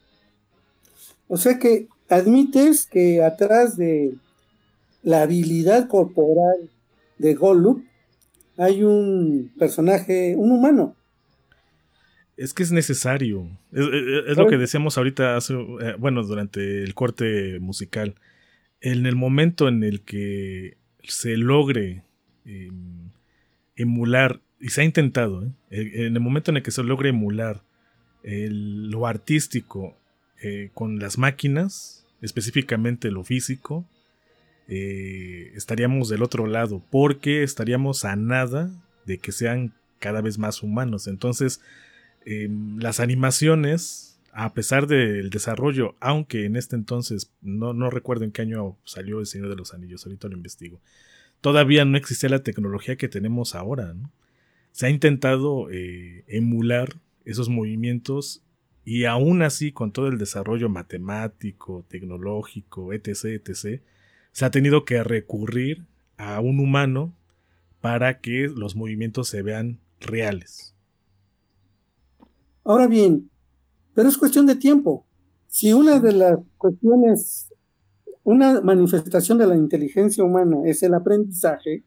O sea que admites que atrás de la habilidad corporal de Gollum hay un personaje, un humano. Es que es necesario. Es, es, es lo que decíamos ahorita, hace, eh, bueno, durante el corte musical. En el momento en el que se logre eh, emular, y se ha intentado, ¿eh? en el momento en el que se logre emular el- lo artístico eh, con las máquinas, específicamente lo físico, eh, estaríamos del otro lado, porque estaríamos a nada de que sean cada vez más humanos. Entonces, eh, las animaciones, a pesar del desarrollo, aunque en este entonces, no, no recuerdo en qué año salió El Señor de los Anillos, ahorita lo investigo, todavía no existía la tecnología que tenemos ahora, ¿no? Se ha intentado eh, emular esos movimientos y aún así, con todo el desarrollo matemático, tecnológico, etc, etc, se ha tenido que recurrir a un humano para que los movimientos se vean reales. Ahora bien, pero es cuestión de tiempo. Si una de las cuestiones, una manifestación de la inteligencia humana es el aprendizaje,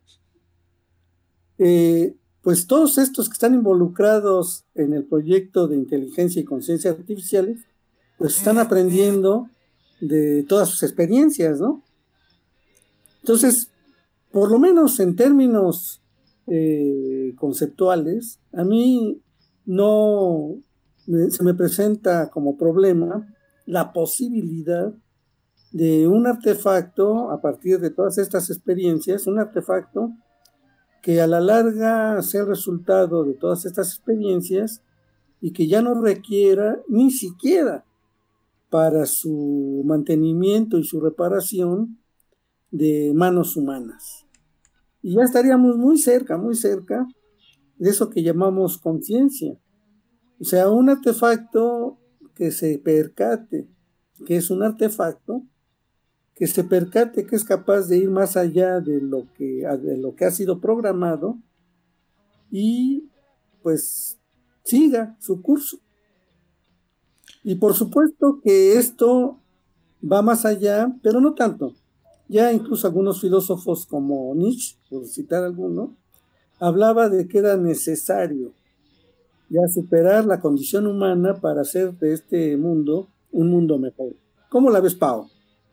eh, pues todos estos que están involucrados en el proyecto de inteligencia y conciencia artificiales, pues están aprendiendo de todas sus experiencias, ¿no? Entonces, por lo menos en términos eh, conceptuales, a mí no me- se me presenta como problema la posibilidad de un artefacto a partir de todas estas experiencias, un artefacto que a la larga sea el resultado de todas estas experiencias y que ya no requiera ni siquiera para su mantenimiento y su reparación de manos humanas. Y ya estaríamos muy cerca, muy cerca de eso que llamamos conciencia. O sea, un artefacto que se percate que es un artefacto, que se percate que es capaz de ir más allá de lo que, de lo que ha sido programado y pues siga su curso. Y por supuesto que esto va más allá, pero no tanto. Ya incluso algunos filósofos como Nietzsche, por citar alguno, hablaba de que era necesario ya superar la condición humana para hacer de este mundo un mundo mejor. ¿Cómo la ves, Pau?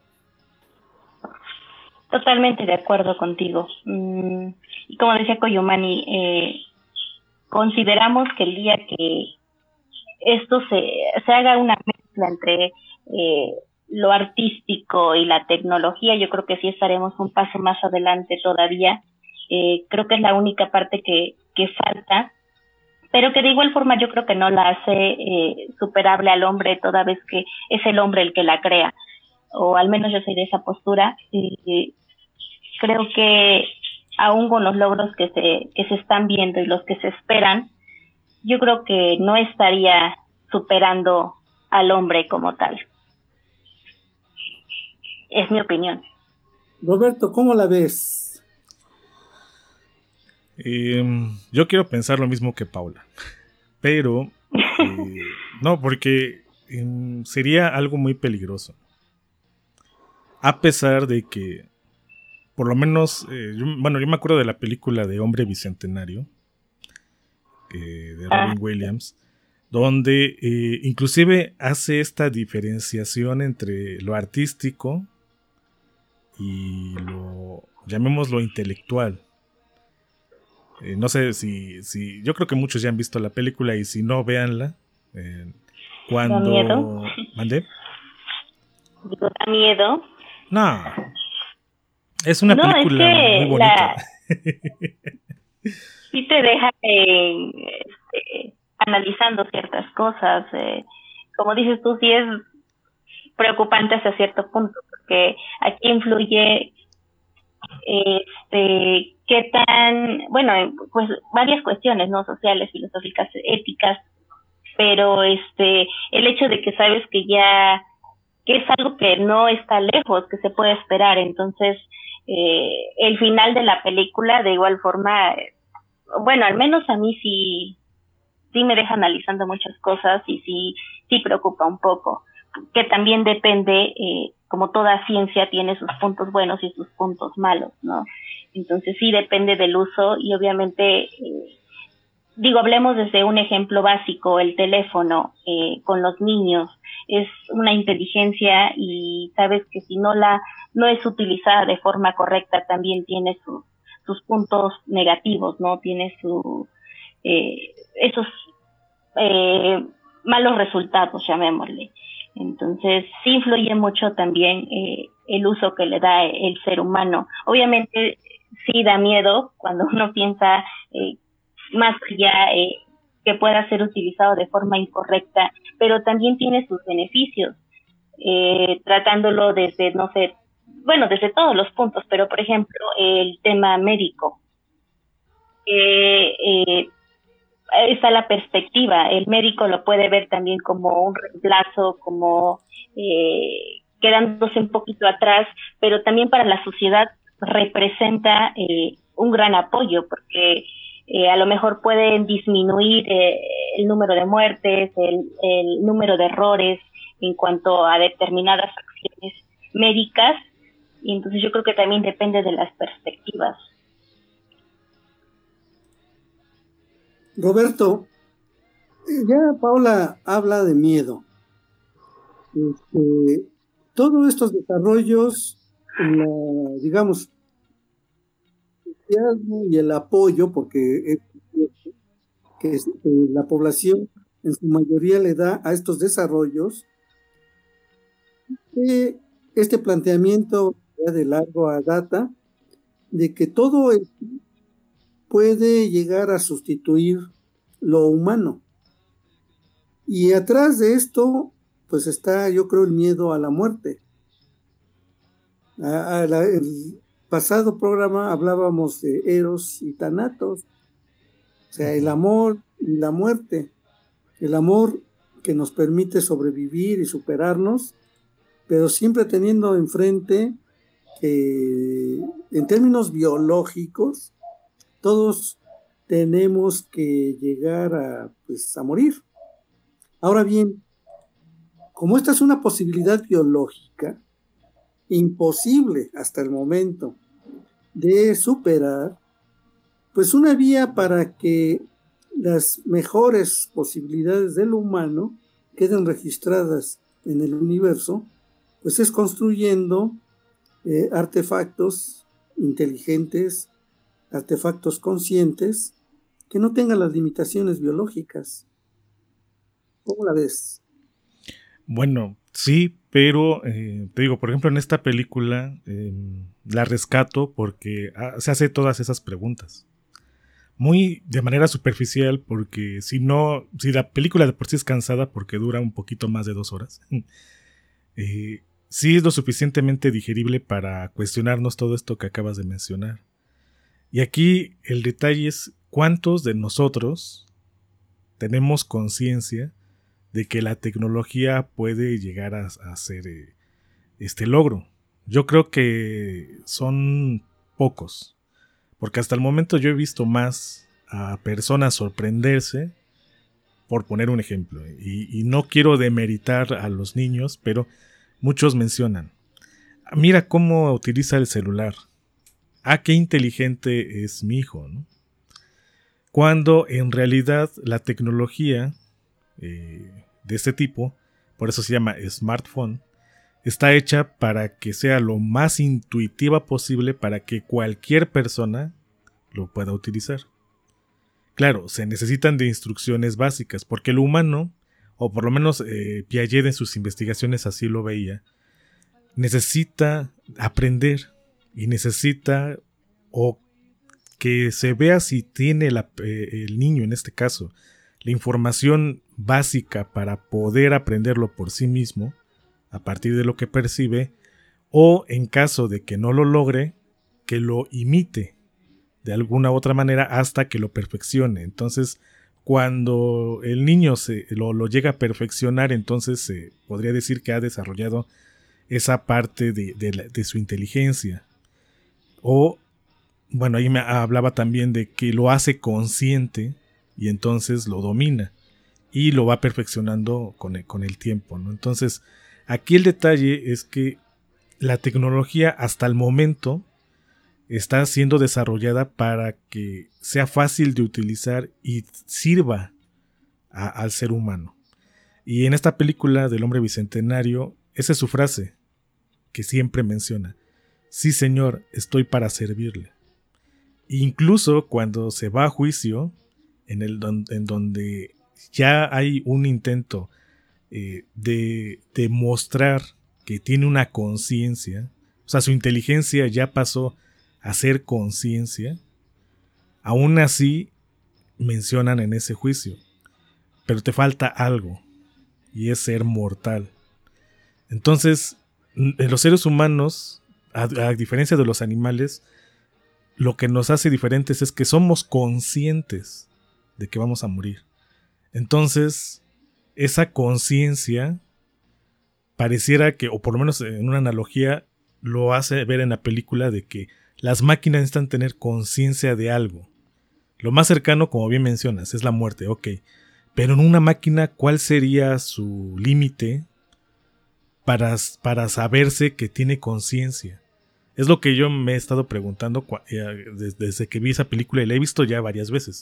Totalmente de acuerdo contigo. Mm, y como decía Koyumani, eh, consideramos que el día que esto se, se haga una mezcla entre eh, lo artístico y la tecnología, yo creo que sí estaremos un paso más adelante todavía. Eh, creo que es la única parte que, que falta, pero que de igual forma yo creo que no la hace eh, superable al hombre, toda vez que es el hombre el que la crea, o al menos yo soy de esa postura. Y creo que aún con los logros que se, que se están viendo y los que se esperan, yo creo que no estaría superando al hombre como tal. Es mi opinión. Roberto, ¿cómo la ves? Eh, yo quiero pensar lo mismo que Paula, pero eh, no, porque eh, sería algo muy peligroso. A pesar de que, por lo menos, eh, yo, bueno, yo me acuerdo de la película de Hombre Bicentenario, eh, de Robin ah. Williams, donde eh, inclusive hace esta diferenciación entre lo artístico y lo, llamémoslo, intelectual. Eh, no sé si, si, yo creo que muchos ya han visto la película y si no, véanla. Eh, cuando... ¿Da miedo? ¿Mandé? ¿Da miedo? No. Es una no, película es que muy bonita. La... sí te deja eh, este, analizando ciertas cosas. Eh, como dices tú, sí es preocupante hasta cierto punto, porque aquí influye este qué tan, bueno, pues varias cuestiones, ¿no? Sociales, filosóficas, éticas, pero este el hecho de que sabes que ya que es algo que no está lejos, que se puede esperar. Entonces eh, el final de la película de igual forma, bueno, al menos a mí sí sí me deja analizando muchas cosas y sí sí preocupa un poco, que también depende, eh, como toda ciencia tiene sus puntos buenos y sus puntos malos, ¿no? Entonces sí depende del uso y obviamente, eh, digo, hablemos desde un ejemplo básico, el teléfono eh, con los niños, es una inteligencia y sabes que si no la no es utilizada de forma correcta también tiene sus sus puntos negativos, ¿no? Tiene su eh, esos eh, malos resultados, llamémosle. Entonces, sí influye mucho también eh, el uso que le da el ser humano. Obviamente, sí da miedo cuando uno piensa eh, más allá eh, que pueda ser utilizado de forma incorrecta, pero también tiene sus beneficios, eh, tratándolo desde, no sé, bueno, desde todos los puntos, pero por ejemplo, el tema médico. Eh, eh, está la perspectiva, el médico lo puede ver también como un reemplazo, como eh, quedándose un poquito atrás, pero también para la sociedad representa eh, un gran apoyo, porque eh, a lo mejor pueden disminuir eh, el número de muertes, el, el número de errores en cuanto a determinadas acciones médicas, y entonces yo creo que también depende de las perspectivas. Roberto, ya Paula habla de miedo. Este, todos estos desarrollos, la, digamos, y el apoyo, porque es, que es, eh, la población en su mayoría le da a estos desarrollos, eh, este planteamiento ya de larga data, de que todo esto puede llegar a sustituir lo humano. Y atrás de esto, pues está, yo creo, el miedo a la muerte. A, a la, el pasado programa hablábamos de Eros y Thanatos, o sea, el amor y la muerte. El amor que nos permite sobrevivir y superarnos, pero siempre teniendo enfrente que, en términos biológicos, todos tenemos que llegar a, pues, a morir. Ahora bien, como esta es una posibilidad biológica imposible hasta el momento de superar, pues una vía para que las mejores posibilidades del humano queden registradas en el universo, pues es construyendo eh, artefactos inteligentes, artefactos conscientes, que no tengan las limitaciones biológicas. ¿Cómo la ves? Bueno, sí, pero eh, te digo, por ejemplo, en esta película eh, la rescato porque ah, se hace todas esas preguntas. Muy de manera superficial, porque si no, si la película de por sí es cansada porque dura un poquito más de dos horas, eh, sí es lo suficientemente digerible para cuestionarnos todo esto que acabas de mencionar. Y aquí el detalle es cuántos de nosotros tenemos conciencia de que la tecnología puede llegar a, a ser eh, este logro. Yo creo que son pocos, porque hasta el momento yo he visto más a personas sorprenderse, por poner un ejemplo, y, y no quiero demeritar a los niños, pero muchos mencionan, mira cómo utiliza el celular, ah, qué inteligente es mi hijo, ¿no? Cuando en realidad la tecnología eh, de este tipo, por eso se llama smartphone, está hecha para que sea lo más intuitiva posible para que cualquier persona lo pueda utilizar. Claro, se necesitan de instrucciones básicas, porque el humano, o por lo menos eh, Piaget en sus investigaciones así lo veía, necesita aprender y necesita o que se vea si tiene la, eh, el niño en este caso la información básica para poder aprenderlo por sí mismo a partir de lo que percibe, o en caso de que no lo logre, que lo imite de alguna u otra manera hasta que lo perfeccione. Entonces, cuando el niño se, lo, lo llega a perfeccionar, entonces se eh, podría decir que ha desarrollado esa parte de, de, la, de su inteligencia. O, bueno, ahí me hablaba también de que lo hace consciente y entonces lo domina y lo va perfeccionando con el, con el tiempo, ¿no? Entonces, aquí el detalle es que la tecnología hasta el momento está siendo desarrollada para que sea fácil de utilizar y sirva a, al ser humano. Y en esta película del hombre bicentenario, esa es su frase que siempre menciona: sí, señor, estoy para servirle. Incluso cuando se va a juicio, en, el don, en donde ya hay un intento eh, de, de mostrar que tiene una conciencia, o sea, su inteligencia ya pasó a ser conciencia, aún así mencionan en ese juicio, pero te falta algo, y es ser mortal. Entonces, en los seres humanos, a, a diferencia de los animales, lo que nos hace diferentes es que somos conscientes de que vamos a morir. Entonces, esa conciencia pareciera que, o por lo menos en una analogía, lo hace ver en la película de que las máquinas necesitan tener conciencia de algo. Lo más cercano, como bien mencionas, es la muerte, ok. Pero en una máquina, ¿cuál sería su límite para, para saberse que tiene conciencia? Es lo que yo me he estado preguntando desde que vi esa película y la he visto ya varias veces.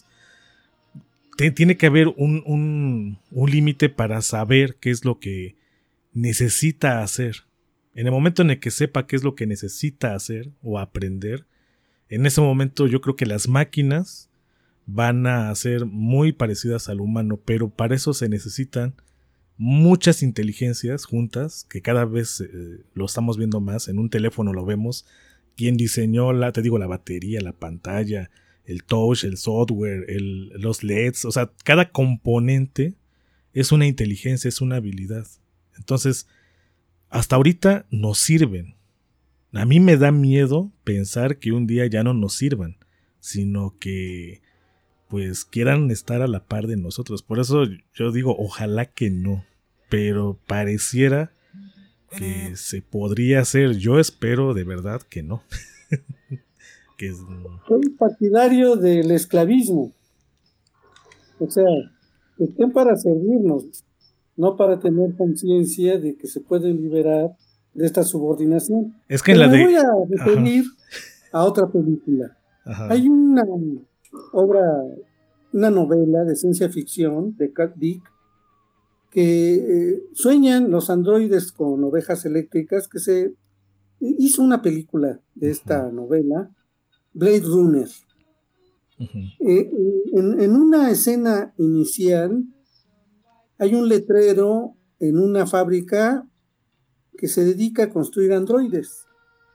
Tiene que haber un, un, un límite para saber qué es lo que necesita hacer. En el momento en el que sepa qué es lo que necesita hacer o aprender, en ese momento yo creo que las máquinas van a ser muy parecidas al humano, pero para eso se necesitan muchas inteligencias juntas, que cada vez eh, lo estamos viendo más. En un teléfono lo vemos, quien diseñó la, te digo, la batería, la pantalla, el touch, el software, el, los L E Ds, o sea, cada componente es una inteligencia, es una habilidad. Entonces, hasta ahorita nos sirven. A mí me da miedo pensar que un día ya no nos sirvan, sino que pues quieran estar a la par de nosotros. Por eso yo digo, ojalá que no, pero pareciera que se podría hacer. Yo espero de verdad que no. que es... Soy partidario del esclavismo. O sea, que estén para servirnos, no para tener conciencia de que se pueden liberar de esta subordinación. Es que en Pero la me de... voy a referir Ajá. a otra película. Ajá. Hay una obra, una novela de ciencia ficción de Cat Dick, que eh, sueñan los androides con ovejas eléctricas, que se hizo una película de esta uh-huh. novela, Blade Runner. Uh-huh. Eh, en, en una escena inicial hay un letrero en una fábrica que se dedica a construir androides.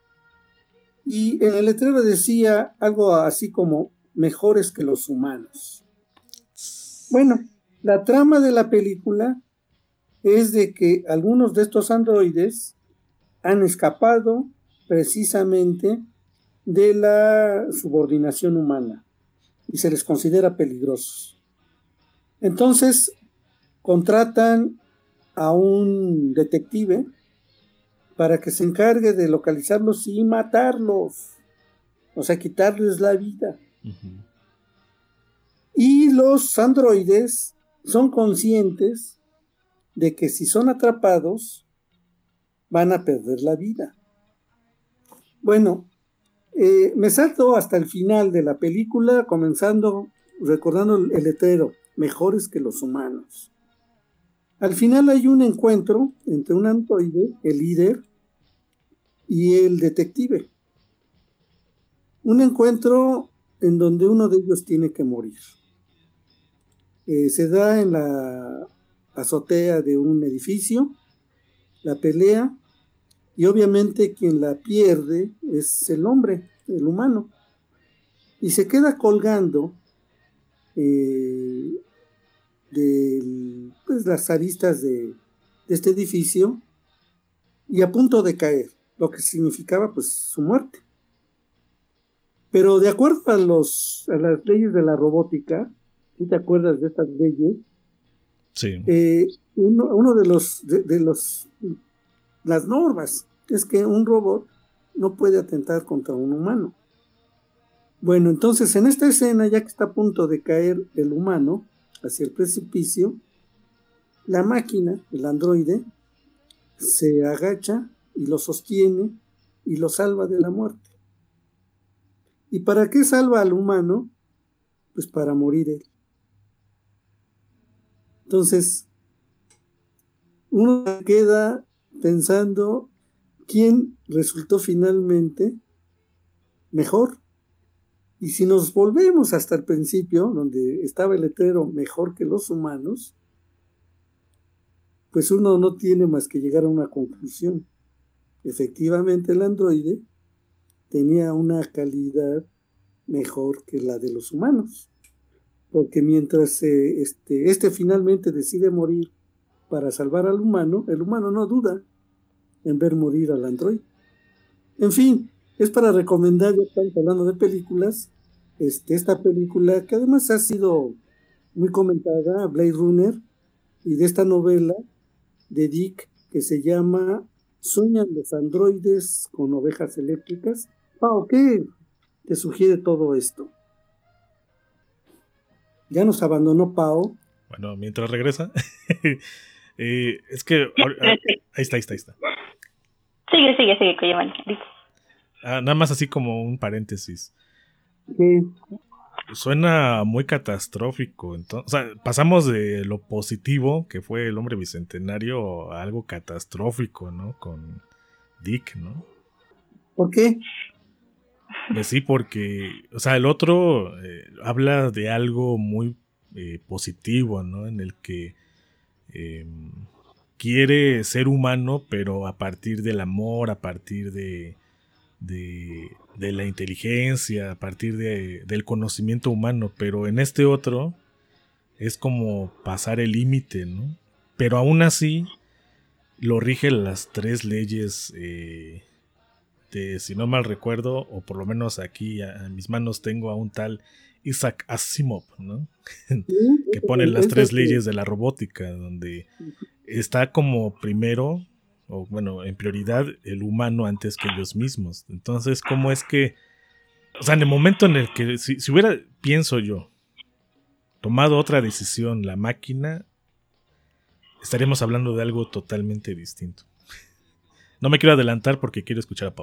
Y en el letrero decía algo así como mejores que los humanos. Bueno, la trama de la película es de que algunos de estos androides han escapado precisamente de la subordinación humana y se les considera peligrosos. Entonces contratan a un detective para que se encargue de localizarlos y matarlos, o sea, quitarles la vida. Uh-huh. Y los androides son conscientes de que si son atrapados van a perder la vida. Bueno, eh, me salto hasta el final de la película, comenzando recordando el letrero, mejores que los humanos. Al final hay un encuentro entre un androide, el líder, y el detective. Un encuentro en donde uno de ellos tiene que morir. Eh, se da en la azotea de un edificio, la pelea, y obviamente quien la pierde es el hombre, el humano, y se queda colgando eh, de pues, las aristas de, de este edificio y a punto de caer, lo que significaba pues su muerte. Pero de acuerdo a, los, a las leyes de la robótica, ¿sí te acuerdas de estas leyes? Sí. Eh, uno, uno de los de, de los las normas es que un robot no puede atentar contra un humano. Bueno, entonces en esta escena, ya que está a punto de caer el humano hacia el precipicio, la máquina, el androide, se agacha y lo sostiene y lo salva de la muerte. ¿Y para qué salva al humano? Pues para morir él. Entonces, uno queda pensando quién resultó finalmente mejor, Y si nos volvemos hasta el principio, donde estaba el letrero mejor que los humanos, pues uno no tiene más que llegar a una conclusión. Efectivamente, el androide tenía una calidad mejor que la de los humanos, porque mientras eh, este, este finalmente decide morir para salvar al humano, el humano no duda en ver morir al androide. En fin, es para recomendar, ya estamos hablando de películas, este, esta película que además ha sido muy comentada, Blade Runner, y de esta novela de Dick que se llama ¿Sueñan los androides con ovejas eléctricas? Pau, ¿qué te sugiere todo esto? Ya nos abandonó Pau. Bueno, mientras regresa, eh, es que... Ahí está, ahí está, ahí está. Sigue, sigue, sigue, que llevan. Ah, nada más así como un paréntesis. ¿Qué? Suena muy catastrófico. Entonces, o sea, pasamos de lo positivo, que fue el hombre bicentenario, a algo catastrófico, ¿no? Con Dick, ¿no? ¿Por qué? Pues sí, porque, o sea, el otro eh, habla de algo muy eh, positivo, ¿no? En el que eh, quiere ser humano, pero a partir del amor, a partir de, de, de la inteligencia, a partir de, del conocimiento humano. Pero en este otro es como pasar el límite, ¿no? Pero aún así lo rigen las tres leyes eh, de, si no mal recuerdo, o por lo menos aquí a, a mis manos tengo a un tal Isaac Asimov, ¿no? Que pone las tres leyes de la robótica, donde está como primero, o bueno, en prioridad, el humano antes que ellos mismos. Entonces, ¿cómo es que, o sea, en el momento en el que, si, si hubiera, pienso yo, tomado otra decisión la máquina, estaríamos hablando de algo totalmente distinto. No me quiero adelantar porque quiero escuchar a Pau.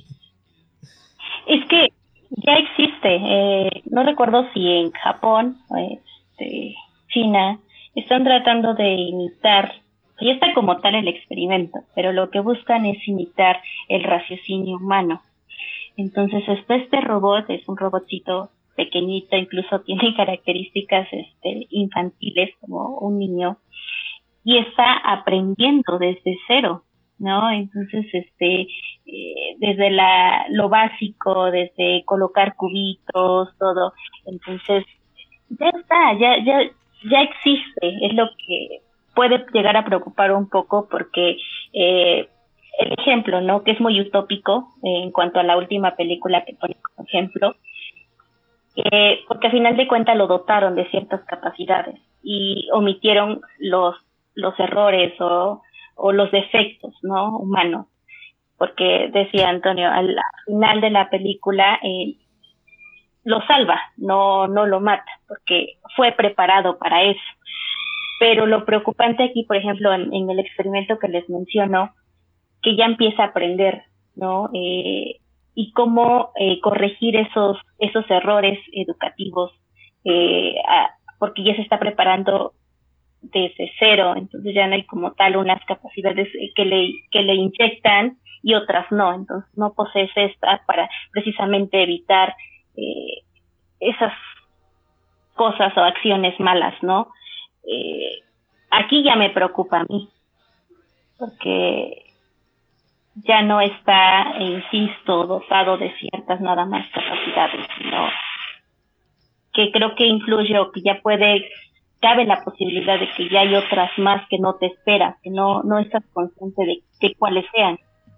Es que ya existe, eh, no recuerdo si en Japón, este, China, están tratando de imitar, ya está como tal el experimento, pero lo que buscan es imitar el raciocinio humano. Entonces está este robot, es un robotcito pequeñito, incluso tiene características este, infantiles como un niño, y está aprendiendo desde cero, ¿no? Entonces, este, eh, desde la, lo básico, desde colocar cubitos, todo, entonces, ya está, ya, ya, ya existe, es lo que puede llegar a preocupar un poco porque, eh, el ejemplo, ¿no? Que es muy utópico eh, en cuanto a la última película que pone como ejemplo, eh, porque a final de cuentas lo dotaron de ciertas capacidades y omitieron los, los errores o o los defectos, ¿no? Humanos. Porque decía Antonio, al final de la película eh, lo salva, no, no lo mata, porque fue preparado para eso. Pero lo preocupante aquí, por ejemplo, en, en el experimento que les menciono, que ya empieza a aprender, ¿no? Eh, y cómo eh, corregir esos, esos errores educativos, eh, a, porque ya se está preparando desde cero, entonces ya no hay como tal unas capacidades que le que le inyectan y otras no, entonces no posees esta para precisamente evitar eh, esas cosas o acciones malas, ¿no? Eh, aquí ya me preocupa a mí, porque ya no está, insisto, dotado de ciertas nada más capacidades, sino que creo que influye o que ya puede cabe la posibilidad de que ya hay otras más que no te esperas, que no, no estás consciente de, de cuáles sean.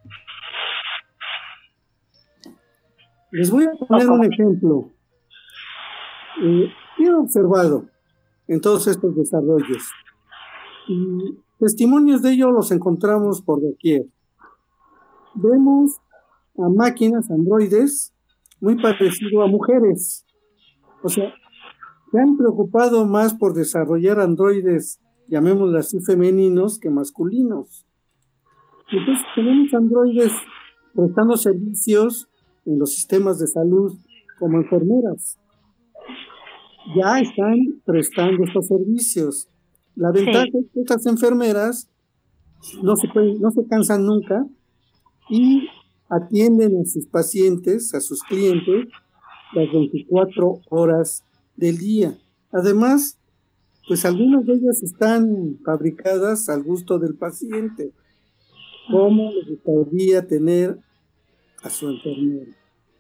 Les voy a poner un ejemplo. Eh, he observado en todos estos desarrollos y testimonios de ello los encontramos por doquier. Vemos a máquinas, androides, muy parecido a mujeres. O sea, se han preocupado más por desarrollar androides, llamémoslo así, femeninos que masculinos. Entonces tenemos androides prestando servicios en los sistemas de salud como enfermeras. Ya están prestando estos servicios. La ventaja sí. es que estas enfermeras no se pueden, no se cansan nunca y atienden a sus pacientes, a sus clientes, las veinticuatro horas del día. Además, pues algunas de ellas están fabricadas al gusto del paciente, como le gustaría tener a su enfermero.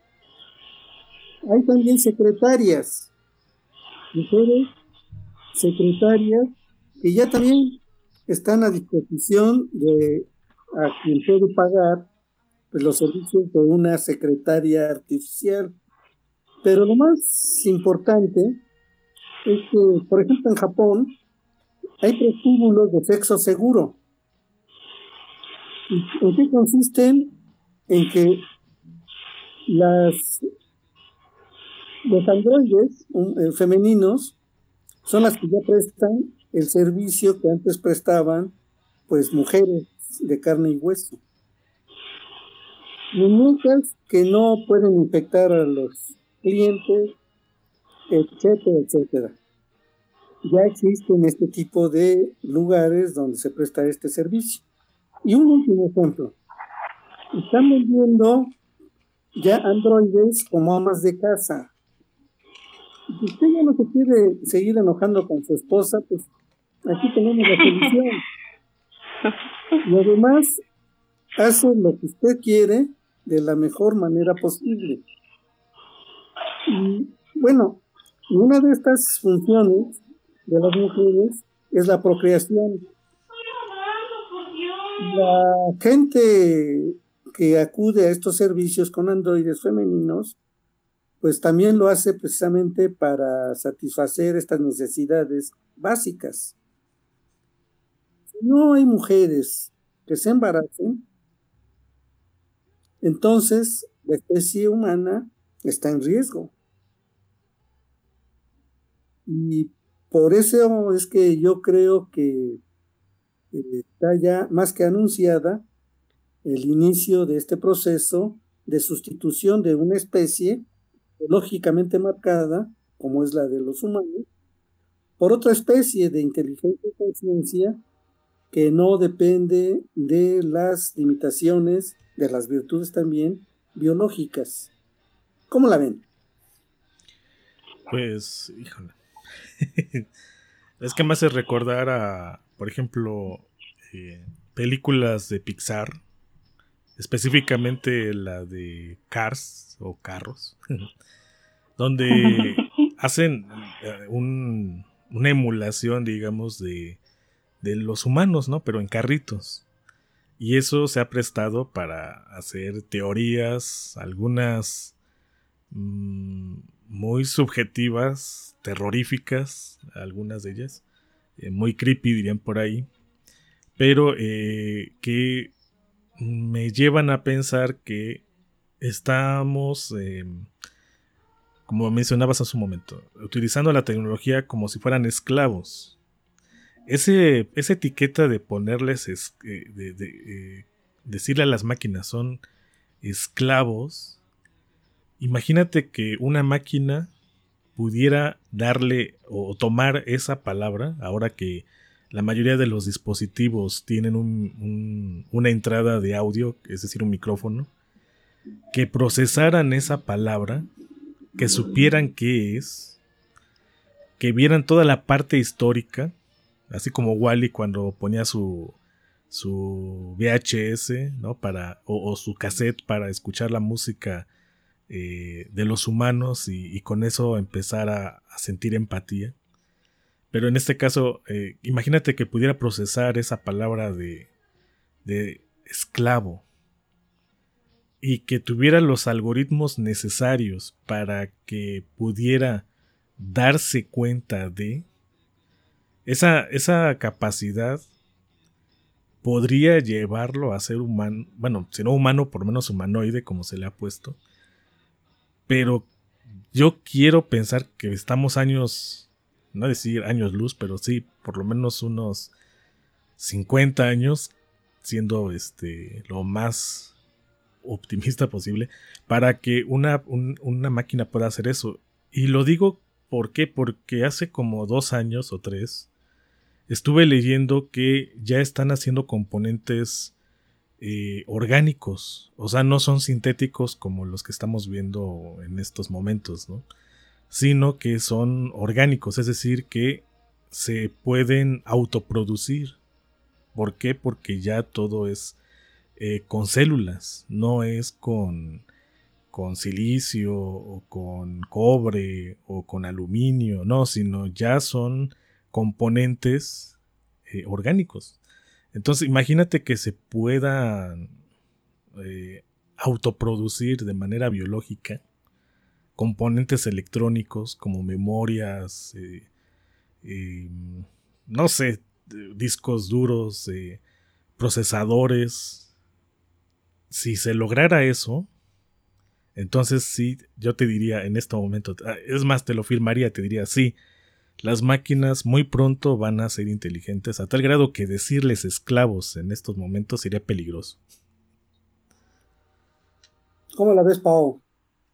Hay también secretarias, mujeres secretarias, que ya también están a disposición de a quien puede pagar pues, los servicios de una secretaria artificial. Pero lo más importante es que, por ejemplo, en Japón hay prostíbulos de sexo seguro. ¿Y en qué consisten? En que las, los androides um, eh, femeninos son las que ya prestan el servicio que antes prestaban pues mujeres de carne y hueso. Muñecas que no pueden infectar a los clientes, etcétera, etcétera. Ya existen este tipo de lugares donde se presta este servicio. Y un último ejemplo. Están vendiendo ya androides como amas de casa. Si usted ya no se quiere seguir enojando con su esposa, pues aquí tenemos la solución. Y además, hace lo que usted quiere de la mejor manera posible. Y bueno, una de estas funciones de las mujeres es la procreación. La gente que acude a estos servicios con androides femeninos, pues también lo hace precisamente para satisfacer estas necesidades básicas. Si no hay mujeres que se embaracen, entonces la especie humana está en riesgo. Y por eso es que yo creo que está ya más que anunciada el inicio de este proceso de sustitución de una especie biológicamente marcada, como es la de los humanos, por otra especie de inteligencia y conciencia que no depende de las limitaciones, de las virtudes también biológicas. ¿Cómo la ven? Pues, híjole. Es que me hace recordar a, por ejemplo, eh, películas de Pixar, específicamente la de Cars o Carros, donde hacen eh, un, una emulación, digamos, de, de los humanos, ¿no? Pero en carritos. Y eso se ha prestado para hacer teorías, algunas mmm, muy subjetivas, terroríficas, algunas de ellas, eh, muy creepy dirían por ahí, pero eh, que me llevan a pensar que estamos, eh, como mencionabas hace un momento, utilizando la tecnología como si fueran esclavos. Ese, esa etiqueta de ponerles, es, eh, de, de, eh, decirle a las máquinas son esclavos. Imagínate que una máquina pudiera darle o tomar esa palabra, ahora que la mayoría de los dispositivos tienen un, un, una entrada de audio, es decir, un micrófono, que procesaran esa palabra, que supieran qué es, que vieran toda la parte histórica, así como Wall-E cuando ponía su, su V H S, ¿no? Para, o, o su cassette para escuchar la música eh, de los humanos y, y con eso empezar a, a sentir empatía. Pero en este caso, eh, imagínate que pudiera procesar esa palabra de, de esclavo y que tuviera los algoritmos necesarios para que pudiera darse cuenta de esa, esa capacidad. Podría llevarlo a ser humano, bueno, si no humano, por lo menos humanoide, como se le ha puesto. Pero yo quiero pensar que estamos años, no decir años luz, pero sí, por lo menos unos cincuenta años, siendo este lo más optimista posible, para que una, un, una máquina pueda hacer eso. Y lo digo, ¿por qué? Porque hace como dos años o tres estuve leyendo que ya están haciendo componentes eh, orgánicos, o sea, no son sintéticos como los que estamos viendo en estos momentos, ¿no? Sino que son orgánicos, es decir, que se pueden autoproducir. ¿Por qué? Porque ya todo es eh, con células, no es con, con silicio o con cobre o con aluminio, no, sino ya son componentes eh, orgánicos. Entonces imagínate que se puedan eh, autoproducir de manera biológica componentes electrónicos como memorias, eh, eh, no sé, discos duros, eh, procesadores. Si se lograra eso, entonces sí, yo te diría en este momento, es más, te lo firmaría, te diría, sí, las máquinas muy pronto van a ser inteligentes a tal grado que decirles esclavos en estos momentos sería peligroso. ¿Cómo la ves, Pau?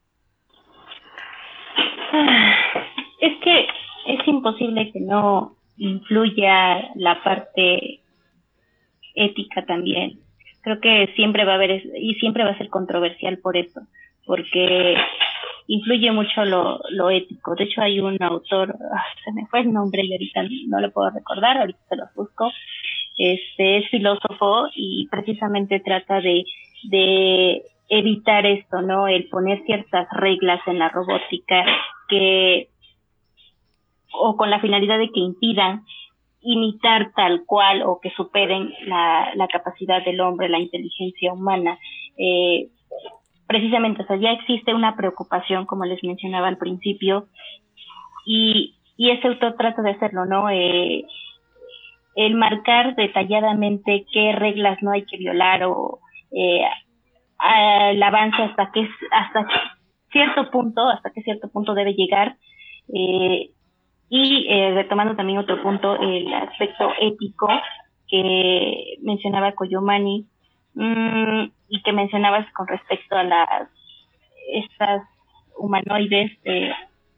Es que es imposible que no influya la parte ética también. Creo que siempre va a haber, y siempre va a ser controversial por eso, porque influye mucho lo, lo ético. De hecho, hay un autor, ah, se me fue el nombre y ahorita no lo puedo recordar, ahorita se los busco. Este es filósofo y precisamente trata de, de evitar esto, ¿no? El poner ciertas reglas en la robótica que, o con la finalidad de que impidan imitar tal cual o que superen la, la capacidad del hombre, la inteligencia humana. Eh, precisamente, o sea, ya existe una preocupación, como les mencionaba al principio, y, y ese autor trata de hacerlo, ¿no? Eh, el marcar detalladamente qué reglas no hay que violar o eh, el avance hasta que hasta cierto punto, hasta que cierto punto debe llegar, eh, y eh, retomando también otro punto, el aspecto ético que mencionaba Koyomani, mmm, y que mencionabas con respecto a las estas humanoides eh,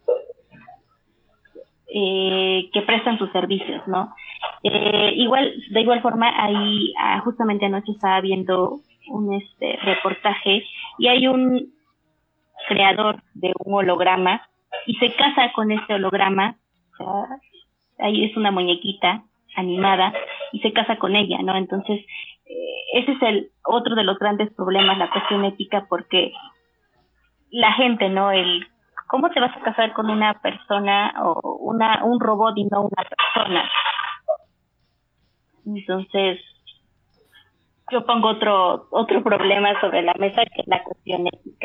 eh, que prestan sus servicios, ¿no? Eh, igual, de igual forma, ahí ah, justamente anoche estaba viendo un este reportaje y hay un creador de un holograma y se casa con este holograma, o sea, ahí es una muñequita animada y se casa con ella, ¿no? Entonces, eh, ese es el otro de los grandes problemas, la cuestión ética, porque la gente, ¿no? El ¿cómo te vas a casar con una persona o una un robot y no una persona? Entonces, yo pongo otro otro problema sobre la mesa, que es la cuestión ética.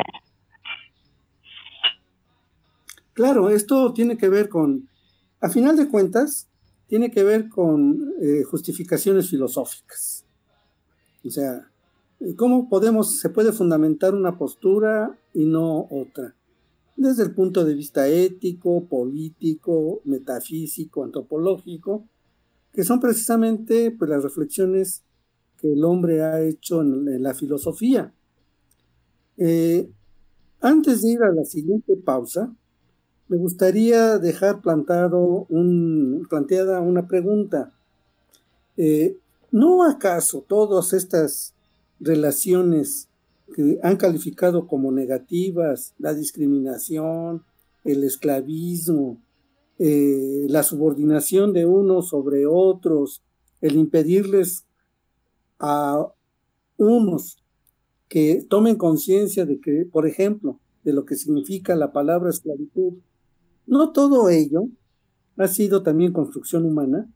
Claro, esto tiene que ver con, a final de cuentas, tiene que ver con eh, justificaciones filosóficas. O sea, ¿cómo podemos, se puede fundamentar una postura y no otra? Desde el punto de vista ético, político, metafísico, antropológico, que son precisamente pues, las reflexiones que el hombre ha hecho en, en la filosofía. Eh, antes de ir a la siguiente pausa, me gustaría dejar plantado un, planteada una pregunta. Eh, ¿No acaso todas estas relaciones que han calificado como negativas, la discriminación, el esclavismo, eh, la subordinación de unos sobre otros, el impedirles a unos que tomen conciencia de que, por ejemplo, de lo que significa la palabra esclavitud, ¿no todo ello ha sido también construcción humana?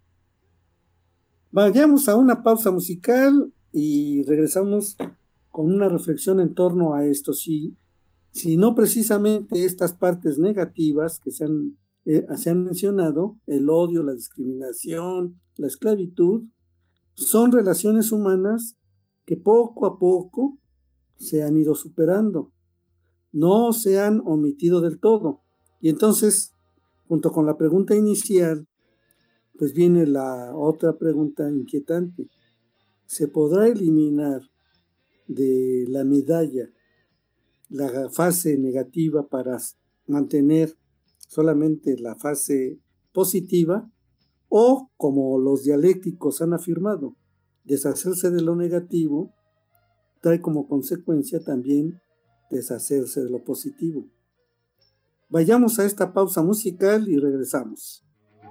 Vayamos a una pausa musical y regresamos con una reflexión en torno a esto. Si, si no precisamente estas partes negativas que se han, eh, se han mencionado, el odio, la discriminación, la esclavitud, son relaciones humanas que poco a poco se han ido superando, no se han omitido del todo. Y entonces, junto con la pregunta inicial, pues viene la otra pregunta inquietante. ¿Se podrá eliminar de la medalla la fase negativa para mantener solamente la fase positiva? O, como los dialécticos han afirmado, deshacerse de lo negativo trae como consecuencia también deshacerse de lo positivo. Vayamos a esta pausa musical y regresamos.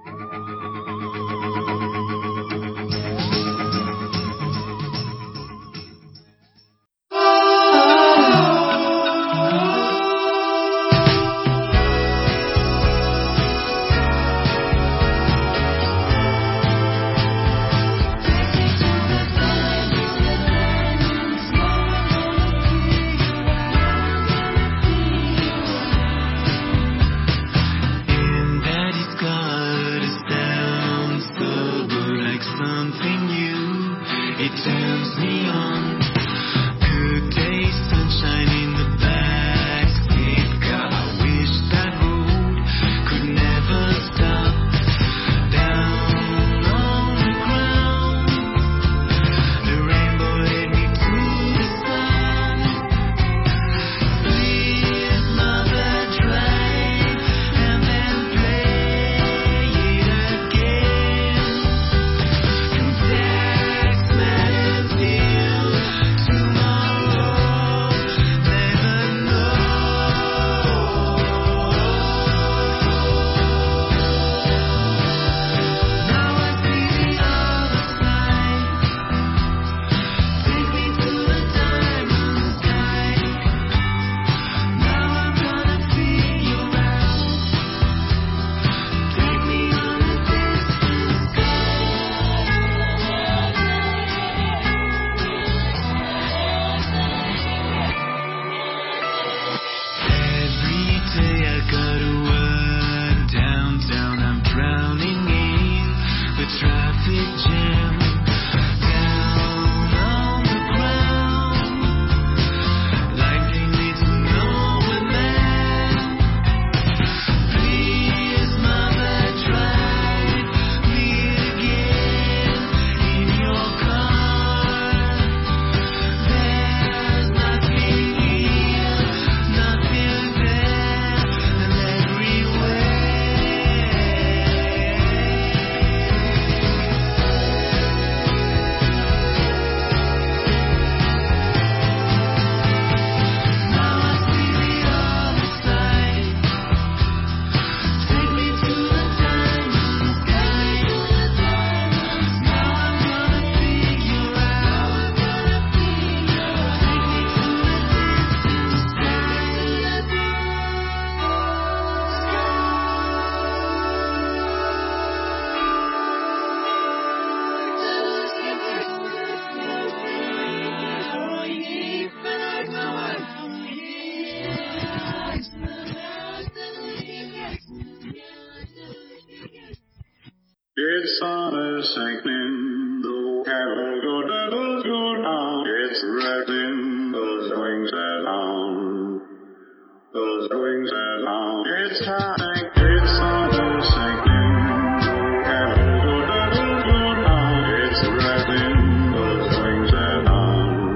It's on a sinking, the cattle go, devils go down. It's wrecking, those wings are down. Those wings are down. It's time, it's on a sinking, the cattle go, devils go down. It's wrecking, those wings are down.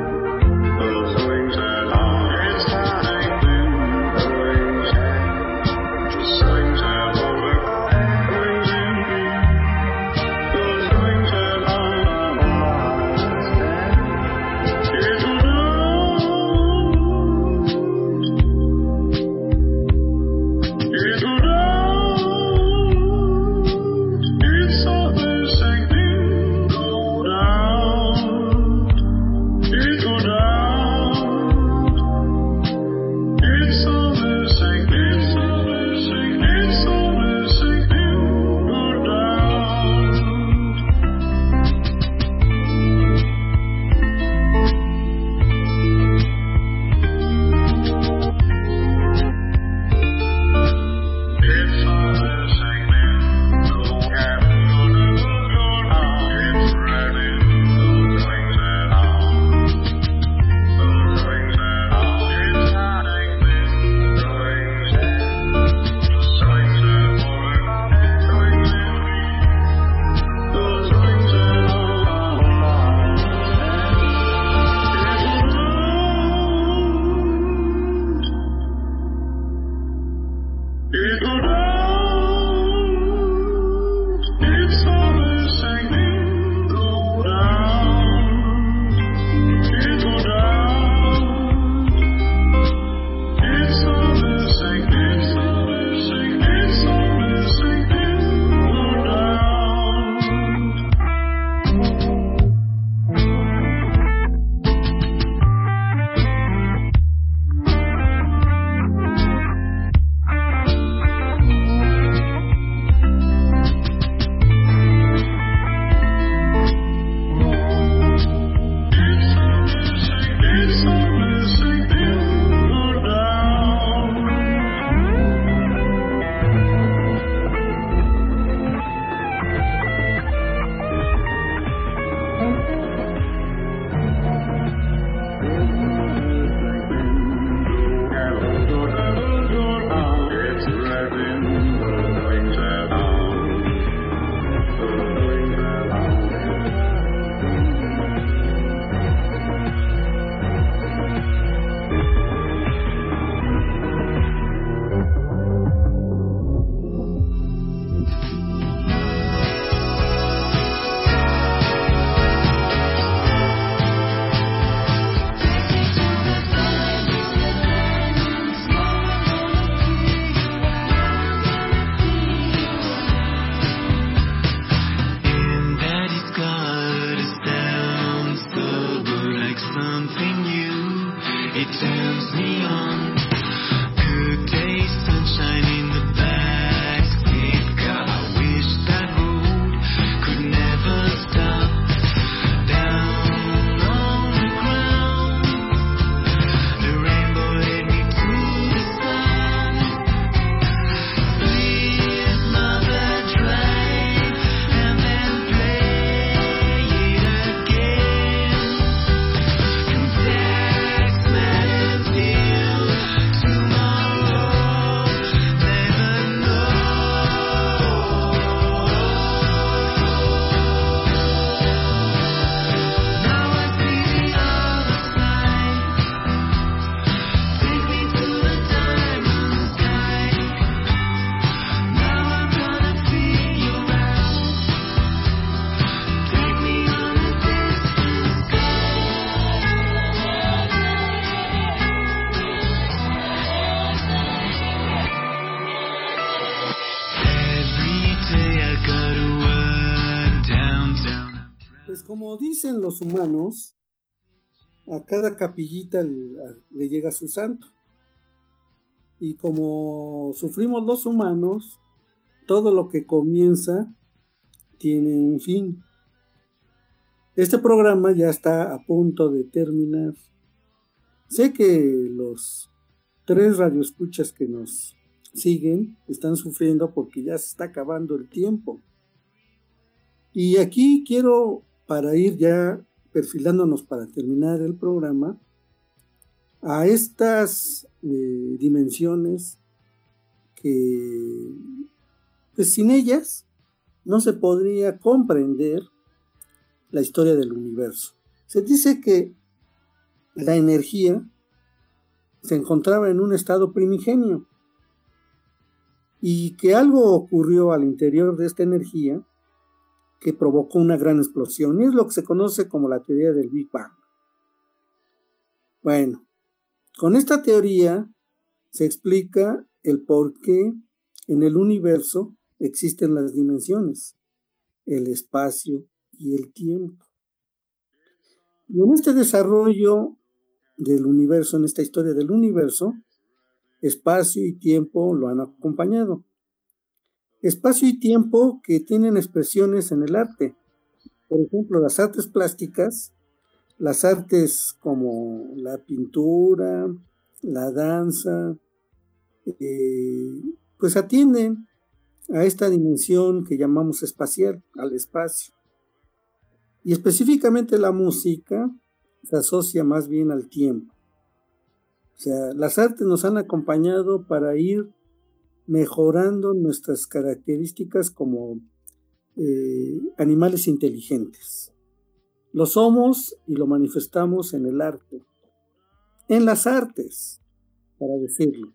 Those wings are down. It's time, the wings, the wings are over. It's Pues como dicen los humanos, a cada capillita le, le llega su santo. Y como sufrimos los humanos, todo lo que comienza tiene un fin. Este programa ya está a punto de terminar. Sé que los tres radioescuchas que nos siguen están sufriendo porque ya se está acabando el tiempo. Y aquí quiero, para ir ya perfilándonos para terminar el programa, a estas eh, dimensiones que, pues sin ellas, no se podría comprender la historia del universo. Se dice que la energía se encontraba en un estado primigenio y que algo ocurrió al interior de esta energía que provocó una gran explosión, y es lo que se conoce como la teoría del Big Bang. Bueno, con esta teoría se explica el por qué en el universo existen las dimensiones, el espacio y el tiempo. Y en este desarrollo del universo, en esta historia del universo, espacio y tiempo lo han acompañado. Espacio y tiempo que tienen expresiones en el arte. Por ejemplo, las artes plásticas, las artes como la pintura, la danza, eh, pues atienden a esta dimensión que llamamos espacial, al espacio. Y específicamente la música se asocia más bien al tiempo. O sea, las artes nos han acompañado para ir mejorando nuestras características como eh, animales inteligentes. Lo somos y lo manifestamos en el arte, en las artes, para decirlo.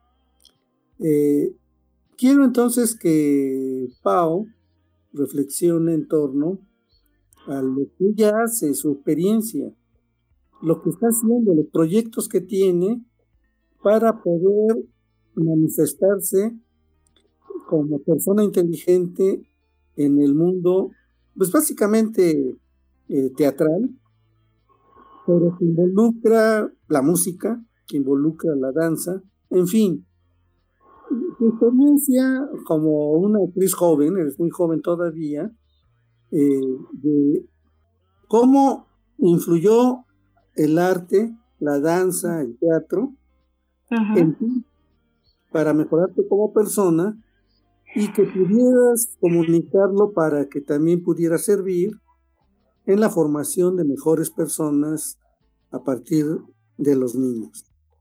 Eh, quiero entonces que Pau reflexione en torno a lo que ella hace, su experiencia, lo que está haciendo, los proyectos que tiene para poder manifestarse como persona inteligente en el mundo, pues básicamente eh, teatral, pero que involucra la música, que involucra la danza, en fin. Tu experiencia como una actriz joven, eres muy joven todavía, eh, de cómo influyó el arte, la danza, el teatro, uh-huh. en ti, para mejorarte como persona y que pudieras comunicarlo para que también pudiera servir en la formación de mejores personas a partir de los niños.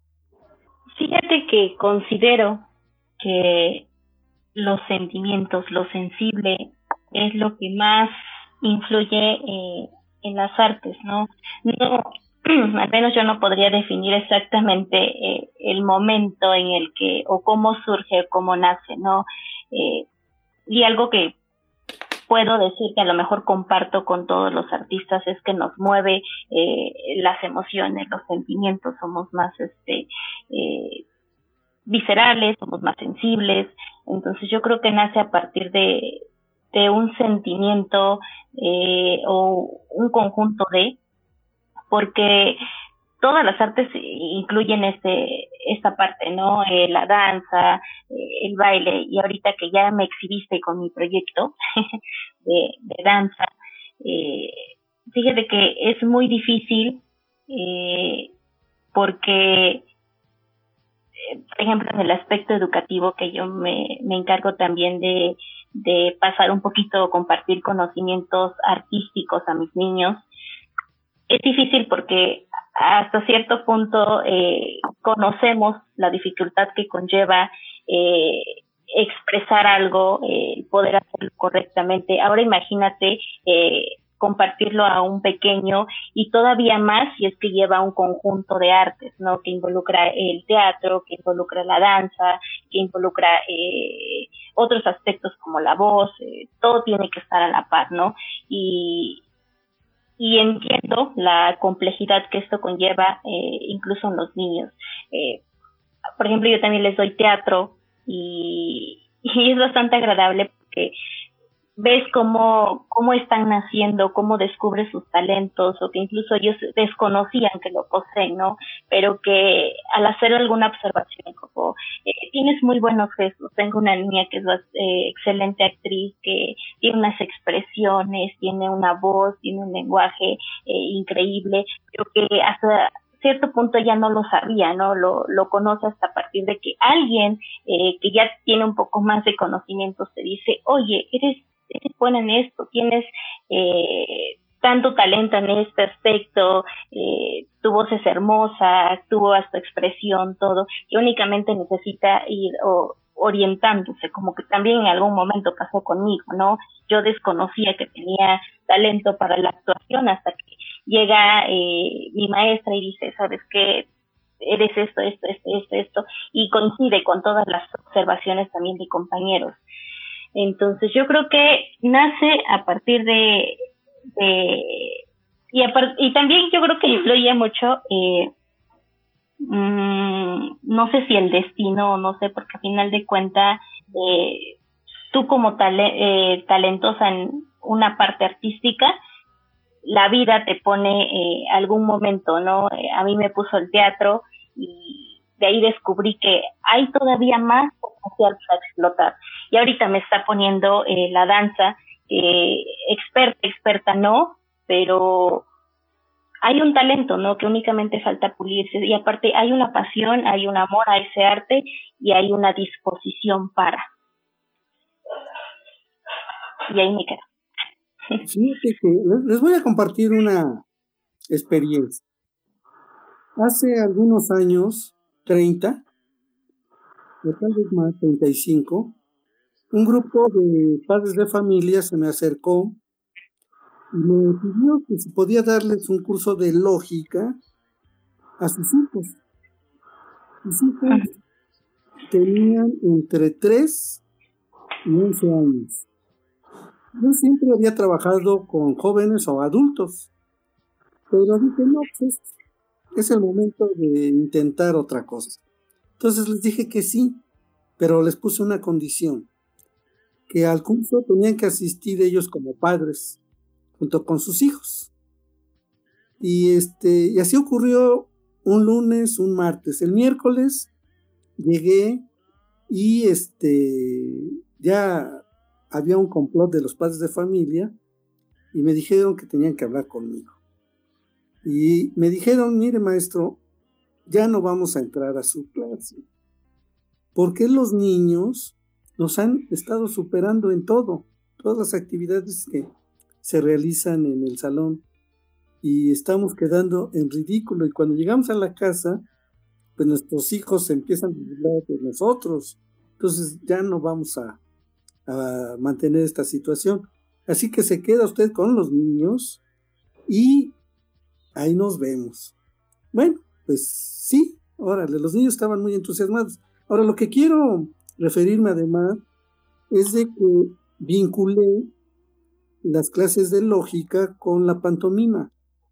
Fíjate que considero que los sentimientos, lo sensible, es lo que más influye eh, en las artes, ¿no? No, al menos yo no podría definir exactamente eh, el momento en el que, o cómo surge, cómo nace, ¿no? Eh, y algo que puedo decir que a lo mejor comparto con todos los artistas es que nos mueve eh, las emociones, los sentimientos, somos más este eh, viscerales, somos más sensibles. Entonces yo creo que nace a partir de, de un sentimiento eh, o un conjunto de, porque todas las artes incluyen este esta parte, ¿no? Eh, la danza, eh, el baile, y ahorita que ya me exhibiste con mi proyecto de, de danza, eh, fíjate que es muy difícil eh, porque, por ejemplo, en el aspecto educativo que yo me, me encargo también de, de pasar un poquito, compartir conocimientos artísticos a mis niños, es difícil porque hasta cierto punto eh, conocemos la dificultad que conlleva eh, expresar algo, eh, poder hacerlo correctamente. Ahora imagínate eh, compartirlo a un pequeño y todavía más si es que lleva un conjunto de artes, ¿no? Que involucra el teatro, que involucra la danza, que involucra eh, otros aspectos como la voz, eh, todo tiene que estar a la par, ¿no? Y Y entiendo la complejidad que esto conlleva, eh, incluso en los niños. Eh, por ejemplo, yo también les doy teatro y, y es bastante agradable porque ves cómo, cómo están naciendo, cómo descubres sus talentos, o que incluso ellos desconocían que lo poseen, ¿no? Pero que al hacer alguna observación, como, eh, tienes muy buenos gestos, tengo una niña que es eh, excelente actriz, que tiene unas expresiones, tiene una voz, tiene un lenguaje eh, increíble, pero que hasta cierto punto ya no lo sabía, ¿no? Lo, lo conoce hasta a partir de que alguien eh, que ya tiene un poco más de conocimientos te dice, oye, eres, eres buena en esto, tienes eh, tanto talento en este aspecto, eh, tu voz es hermosa, tu voz, tu expresión, todo, que únicamente necesita ir o, orientándose, como que también en algún momento pasó conmigo, ¿no? Yo desconocía que tenía talento para la actuación hasta que llega eh, mi maestra y dice, ¿sabes qué? Eres esto, esto, esto, esto, esto, y coincide con todas las observaciones también de compañeros. Entonces yo creo que nace a partir de, de y, a par, y también yo creo que influye mucho, eh, mmm, no sé si el destino o no sé, porque al final de cuentas, eh, tú como tale, eh, talentosa en una parte artística, la vida te pone eh, algún momento, ¿no? Eh, a mí me puso el teatro y de ahí descubrí que hay todavía más potencial para explotar. Y ahorita me está poniendo eh, la danza, eh, experta, experta no, pero hay un talento, ¿no? Que únicamente falta pulirse. Y aparte hay una pasión, hay un amor a ese arte y hay una disposición para. Y ahí me quedo. Fíjate que les voy a compartir una experiencia. Hace algunos años, treinta, o tal vez más, treinta y cinco, un grupo de padres de familia se me acercó y me pidió que si podía darles un curso de lógica a sus hijos. Sus hijos tenían entre tres y once años. Yo siempre había trabajado con jóvenes o adultos, pero dije, no, pues es, es el momento de intentar otra cosa. Entonces les dije que sí, pero les puse una condición, que al curso tenían que asistir ellos como padres, junto con sus hijos. Y, este, y así ocurrió un lunes, un martes. El miércoles llegué y este, ya había un complot de los padres de familia y me dijeron que tenían que hablar conmigo. Y me dijeron, mire maestro, ya no vamos a entrar a su clase, porque los niños nos han estado superando en todo, todas las actividades que se realizan en el salón, y estamos quedando en ridículo, y cuando llegamos a la casa, pues nuestros hijos se empiezan a burlar de nosotros, entonces ya no vamos a a mantener esta situación. Así que se queda usted con los niños y ahí nos vemos. Bueno, pues sí, órale, los niños estaban muy entusiasmados. Ahora, lo que quiero referirme además es de que vinculé las clases de lógica con la pantomima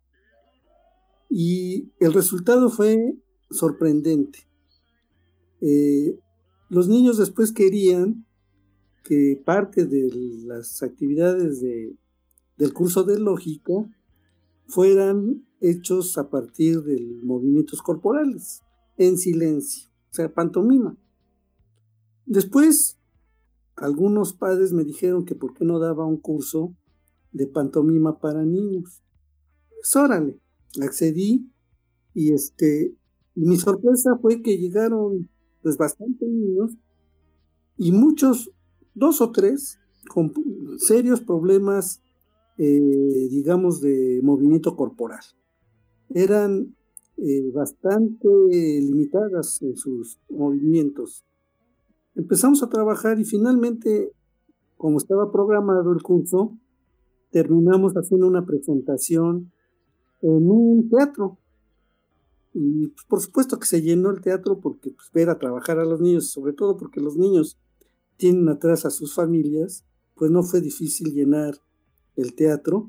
y el resultado fue sorprendente. Eh, los niños después querían que parte de las actividades de, del curso de lógica fueran hechos a partir de movimientos corporales, en silencio, o sea, pantomima. Después, algunos padres me dijeron que por qué no daba un curso de pantomima para niños. Pues órale, accedí y este, mi sorpresa fue que llegaron pues bastantes niños y muchos, dos o tres, con serios problemas, eh, digamos, de movimiento corporal. Eran eh, bastante limitadas en sus movimientos. Empezamos a trabajar y finalmente, como estaba programado el curso, terminamos haciendo una presentación en un teatro. Y pues, por supuesto que se llenó el teatro porque pues, ver a trabajar a los niños, sobre todo porque los niños tienen atrás a sus familias, pues no fue difícil llenar el teatro.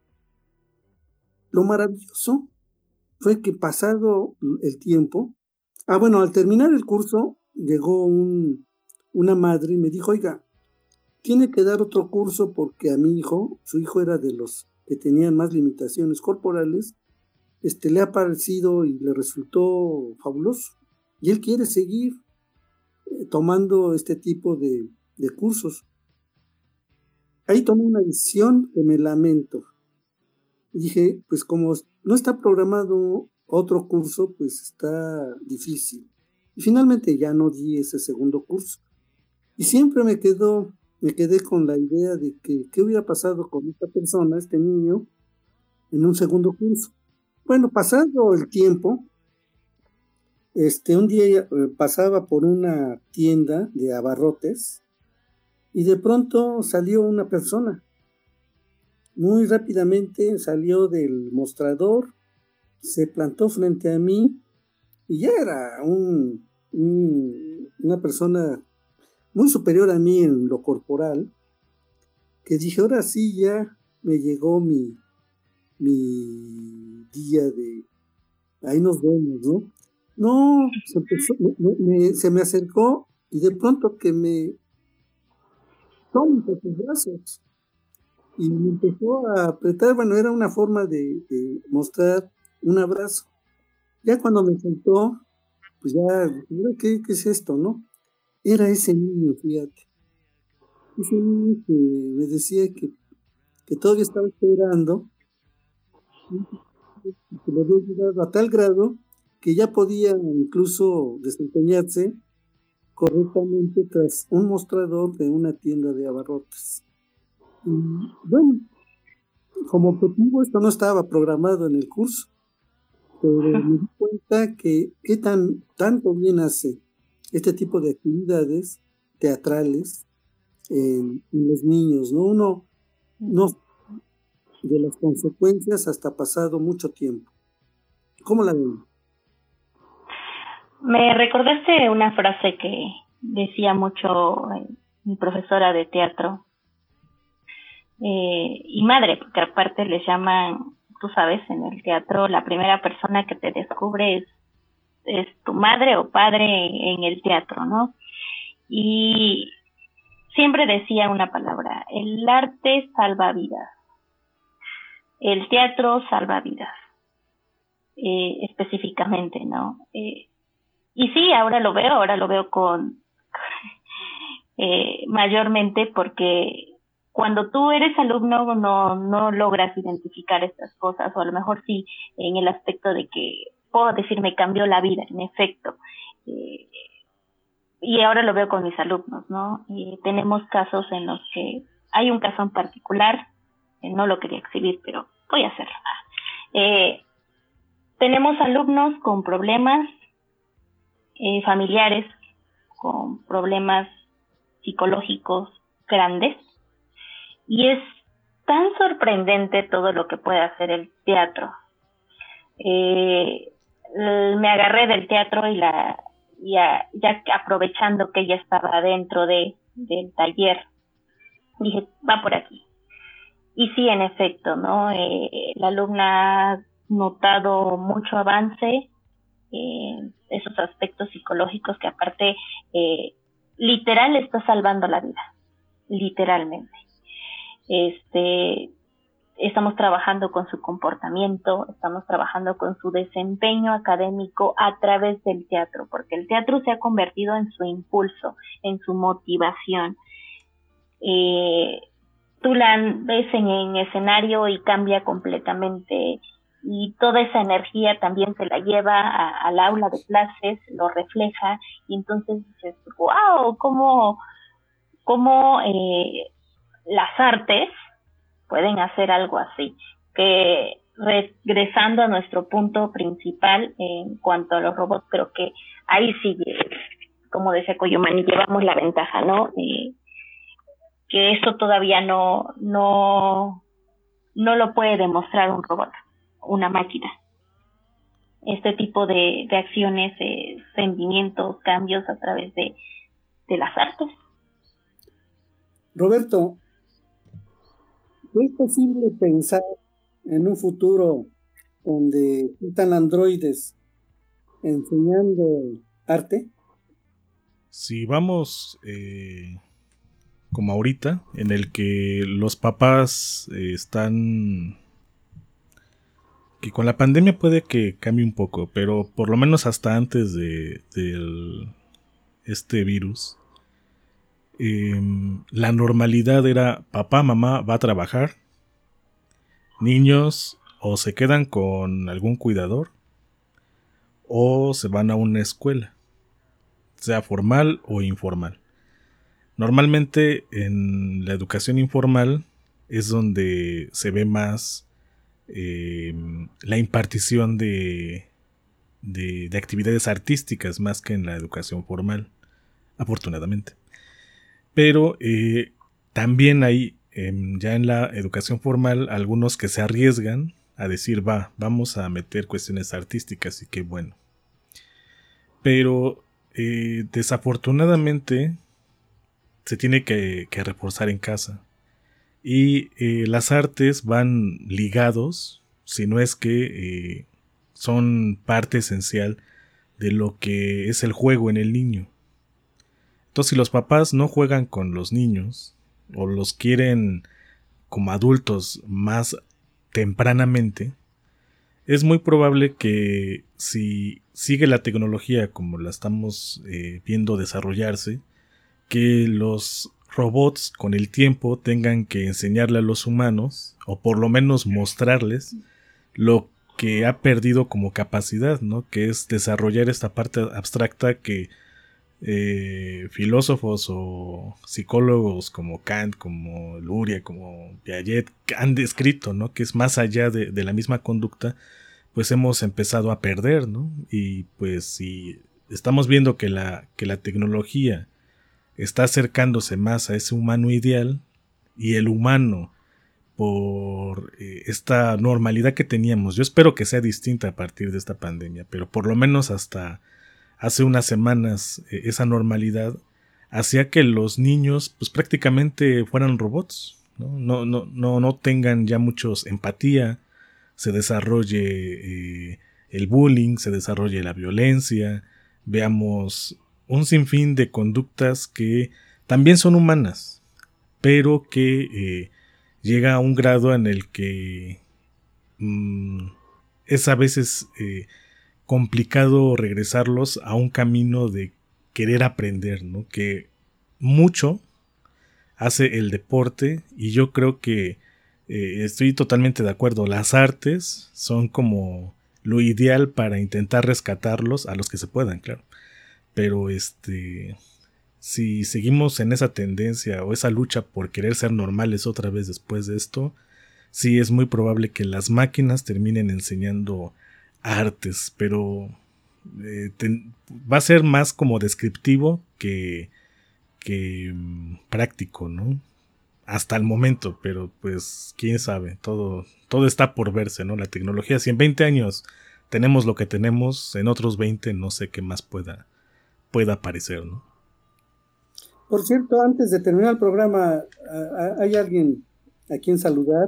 Lo maravilloso fue que pasado el tiempo, ah bueno, al terminar el curso llegó un, una madre y me dijo, oiga, tiene que dar otro curso porque a mi hijo, su hijo era de los que tenían más limitaciones corporales, este, le ha parecido y le resultó fabuloso. Y él quiere seguir eh, tomando este tipo de, de cursos. Ahí tomé una decisión que me lamento. Y dije, pues como no está programado otro curso, pues está difícil. Y finalmente ya no di ese segundo curso. Y siempre me quedó, me quedé con la idea de que qué hubiera pasado con esta persona, este niño, en un segundo curso. Bueno, pasando el tiempo, este, un día eh, pasaba por una tienda de abarrotes y de pronto salió una persona. Muy rápidamente salió del mostrador, se plantó frente a mí y ya era un, un, una persona muy superior a mí en lo corporal, que dije, ahora sí ya me llegó mi, mi día de, ahí nos vemos, ¿no? No, se, empezó, me, me, se me acercó y de pronto que me toma por sus brazos y me empezó a apretar, bueno, era una forma de, de mostrar un abrazo. Ya cuando me sentó, pues ya, ¿qué, qué es esto, no? Era ese niño, fíjate. Ese niño que me decía que, que todavía estaba esperando, y que lo había ayudado a tal grado que ya podía incluso desempeñarse correctamente tras un mostrador de una tienda de abarrotes. Y bueno, como objetivo esto no estaba programado en el curso, pero me di cuenta que qué tan, tanto bien hace este tipo de actividades teatrales en, en los niños, ¿no? Uno no de las consecuencias hasta pasado mucho tiempo. ¿Cómo la ven? Me recordaste una frase que decía mucho eh, mi profesora de teatro eh, y madre, porque aparte le llaman, tú sabes, en el teatro la primera persona que te descubre es, es tu madre o padre en el teatro, ¿no? Y siempre decía una palabra, el arte salva vidas, el teatro salva vidas, eh, específicamente, ¿no? Eh, y sí, ahora lo veo, ahora lo veo con eh, mayormente porque cuando tú eres alumno no, no logras identificar estas cosas, o a lo mejor sí en el aspecto de que puedo decir me cambió la vida, en efecto. Eh, y ahora lo veo con mis alumnos, ¿no? Y tenemos casos en los que hay un caso en particular, eh, no lo quería exhibir, pero voy a hacerlo. Eh, tenemos alumnos con problemas eh, familiares, con problemas psicológicos grandes, y es tan sorprendente todo lo que puede hacer el teatro. Eh, me agarré del teatro y la ya, ya aprovechando que ella estaba dentro de, del taller, dije, va por aquí. Y sí, en efecto, ¿no? Eh, la alumna ha notado mucho avance en esos aspectos psicológicos que aparte eh, literal está salvando la vida, literalmente. Este, estamos trabajando con su comportamiento, estamos trabajando con su desempeño académico a través del teatro, porque el teatro se ha convertido en su impulso, en su motivación. Eh, tú la ves en, en escenario y cambia completamente, y toda esa energía también se la lleva a, al aula de clases, lo refleja, y entonces dices, wow, cómo, cómo eh, las artes pueden hacer algo así. Que regresando a nuestro punto principal en cuanto a los robots, creo que ahí sí, como decía Coyomani, llevamos la ventaja, ¿no? Eh, que eso todavía no, no, no lo puede demostrar un robot, una máquina. Este tipo de, de acciones, eh, sentimientos, cambios a través de, de las artes. Roberto, ¿es posible pensar en un futuro donde están androides enseñando arte? Si vamos eh, como ahorita, en el que los papás eh, están... que con la pandemia puede que cambie un poco, pero por lo menos hasta antes de, de este virus, eh, la normalidad era papá, mamá va a trabajar, niños o se quedan con algún cuidador o se van a una escuela, sea formal o informal. Normalmente en la educación informal es donde se ve más eh, la impartición de, de, de actividades artísticas más que en la educación formal, afortunadamente. Pero eh, también hay eh, ya en la educación formal algunos que se arriesgan a decir, va, vamos a meter cuestiones artísticas y qué bueno. Pero eh, desafortunadamente se tiene que, que reforzar en casa. Y eh, las artes van ligados, si no es que eh, son parte esencial de lo que es el juego en el niño. Entonces, si los papás no juegan con los niños o los quieren como adultos más tempranamente, es muy probable que si sigue la tecnología como la estamos eh, viendo desarrollarse, que los robots con el tiempo tengan que enseñarle a los humanos, o por lo menos mostrarles lo que ha perdido como capacidad, ¿no? Que es desarrollar esta parte abstracta que eh, filósofos o psicólogos como Kant, como Luria, como Piaget han descrito, ¿no? Que es más allá de, de la misma conducta, pues hemos empezado a perder, ¿no? Y pues si estamos viendo que la, que la tecnología está acercándose más a ese humano ideal, y el humano, por eh, esta normalidad que teníamos, yo espero que sea distinta a partir de esta pandemia, pero por lo menos hasta hace unas semanas eh, esa normalidad hacía que los niños pues prácticamente fueran robots, ¿no? No, no, no, no tengan ya muchos empatía, se desarrolle eh, el bullying, se desarrolle la violencia, veamos un sinfín de conductas que también son humanas, pero que eh, llega a un grado en el que mmm, es a veces eh, complicado regresarlos a un camino de querer aprender, ¿no? Que mucho hace el deporte, y yo creo que eh, estoy totalmente de acuerdo, las artes son como lo ideal para intentar rescatarlos a los que se puedan, claro. Pero este, si seguimos en esa tendencia o esa lucha por querer ser normales otra vez después de esto, sí es muy probable que las máquinas terminen enseñando artes, pero eh, ten, va a ser más como descriptivo que, que um, práctico, ¿no? Hasta el momento, pero pues quién sabe, todo, todo está por verse, ¿no? La tecnología, si en veinte años tenemos lo que tenemos, en otros veinte no sé qué más pueda pueda aparecer, ¿no? Por cierto, antes de terminar el programa, hay alguien a quien saludar.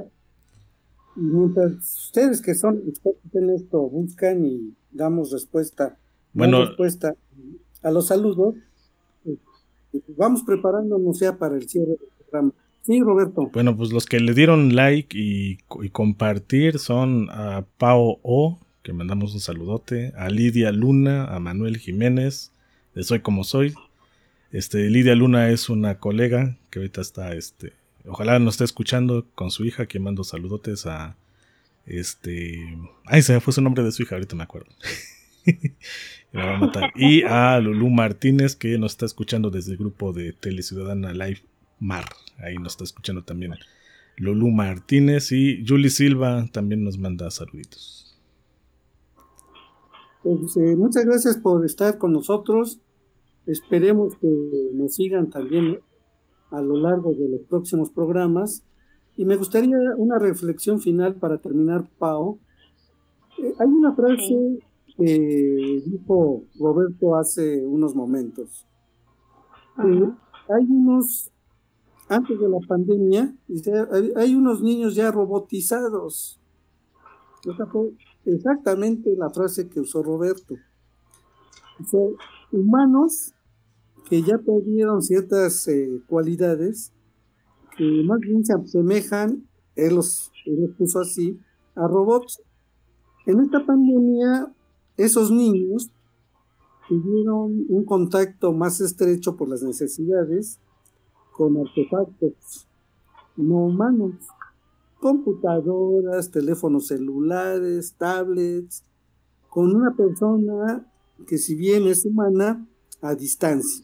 Y mientras ustedes que son expertos en esto buscan y damos respuesta, bueno, damos respuesta a los saludos, pues, vamos preparándonos ya para el cierre del programa. Sí, Roberto. Bueno, pues los que le dieron like y, y compartir son a Pao O, que mandamos un saludote, a Lidia Luna, a Manuel Jiménez, de Soy Como Soy. Este, Lidia Luna es una colega que ahorita está, este, ojalá nos esté escuchando con su hija, que mando saludotes a, este, ay, se me fue su nombre de su hija, ahorita me acuerdo. Me va a matar. Y a Lulú Martínez, que nos está escuchando desde el grupo de Teleciudadana Live Mar, ahí nos está escuchando también Lulú Martínez, y Julie Silva también nos manda saluditos. Pues, eh, muchas gracias por estar con nosotros. Esperemos que nos sigan también a lo largo de los próximos programas. Y me gustaría una reflexión final para terminar, Pao. Eh, hay una frase que dijo Roberto hace unos momentos. Eh, hay unos, antes de la pandemia, dice, hay, hay unos niños ya robotizados. Esa fue exactamente la frase que usó Roberto. Dice, humanos que ya perdieron ciertas eh, cualidades que más bien se asemejan, él los, él los puso así, a robots. En esta pandemia, esos niños tuvieron un contacto más estrecho por las necesidades con artefactos no humanos, computadoras, teléfonos celulares, tablets, con una persona que si bien es humana, a distancia.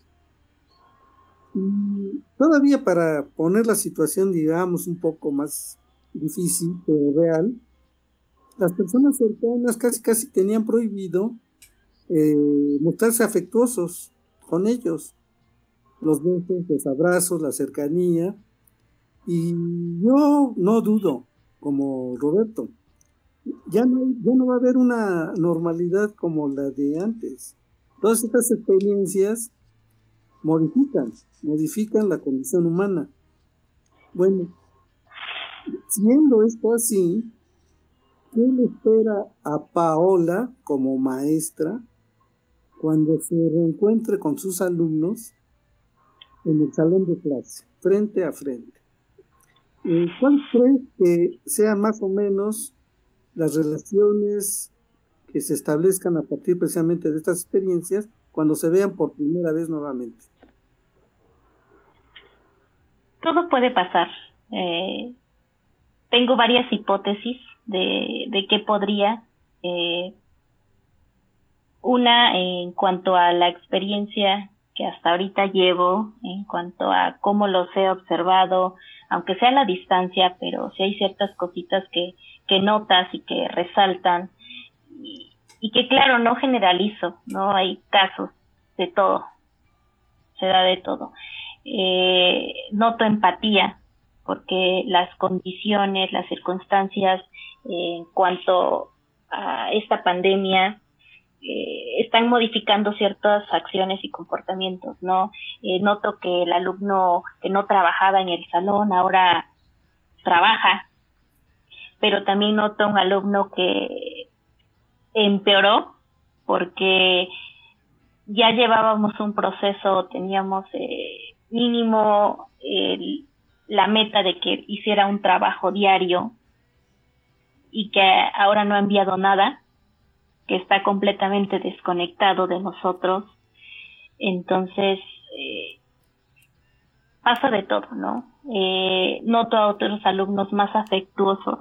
Y todavía para poner la situación, digamos, un poco más difícil, pero real, las personas cercanas casi casi tenían prohibido eh, mostrarse afectuosos con ellos. Los besos, los abrazos, la cercanía. Y yo no dudo, como Roberto, ya no, ya no va a haber una normalidad como la de antes. Todas estas experiencias modifican, modifican la condición humana. Bueno, siendo esto así, ¿qué le espera a Paola como maestra cuando se reencuentre con sus alumnos en el salón de clase, frente a frente? Eh, ¿Cuál crees que sea más o menos las relaciones que se establezcan a partir precisamente de estas experiencias cuando se vean por primera vez nuevamente? Todo puede pasar. Eh, tengo varias hipótesis de, de qué podría. Eh, una, en cuanto a la experiencia que hasta ahorita llevo, en cuanto a cómo los he observado, aunque sea a la distancia, pero sí hay ciertas cositas que, que notas y que resaltan, y, y que claro, no generalizo, no hay casos de todo, se da de todo. Eh, noto empatía, porque las condiciones, las circunstancias eh, en cuanto a esta pandemia eh, están modificando ciertas acciones y comportamientos, ¿no? Eh, noto que el alumno que no trabajaba en el salón ahora trabaja, pero también noto un alumno que empeoró porque ya llevábamos un proceso, teníamos eh, mínimo el la meta de que hiciera un trabajo diario y que ahora no ha enviado nada, que está completamente desconectado de nosotros. Entonces, eh, pasa de todo, ¿no? Eh, noto a otros alumnos más afectuosos,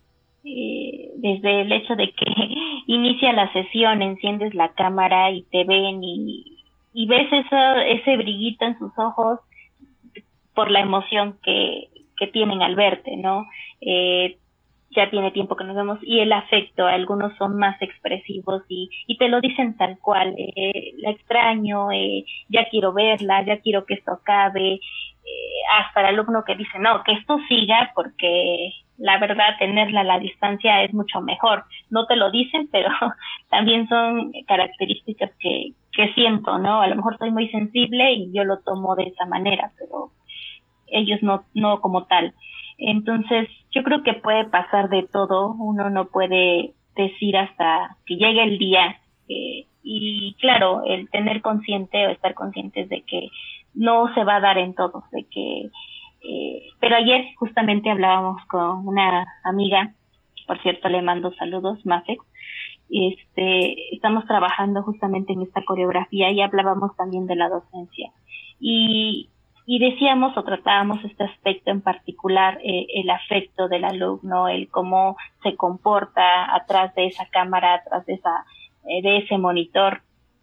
eh, desde el hecho de que inicia la sesión, enciendes la cámara y te ven y, y ves eso, ese brillito en sus ojos, por la emoción que, que tienen al verte, ¿no? Eh, ya tiene tiempo que nos vemos, y el afecto, algunos son más expresivos y, y te lo dicen tal cual, eh, la extraño, eh, ya quiero verla, ya quiero que esto acabe, eh, hasta el alumno que dice, no, que esto siga porque la verdad tenerla a la distancia es mucho mejor. No te lo dicen, pero también son características que, que siento, ¿no? A lo mejor soy muy sensible y yo lo tomo de esa manera, pero ellos no, no como tal. Entonces, yo creo que puede pasar de todo, uno no puede decir hasta que llegue el día, eh, y claro, el tener consciente o estar conscientes de que no se va a dar en todos, de que, eh, pero ayer justamente hablábamos con una amiga, por cierto le mando saludos, Mafex, este, estamos trabajando justamente en esta coreografía y hablábamos también de la docencia, y Y decíamos o tratábamos este aspecto en particular, eh, el afecto del alumno, el cómo se comporta atrás de esa cámara, atrás de esa, eh, de ese monitor.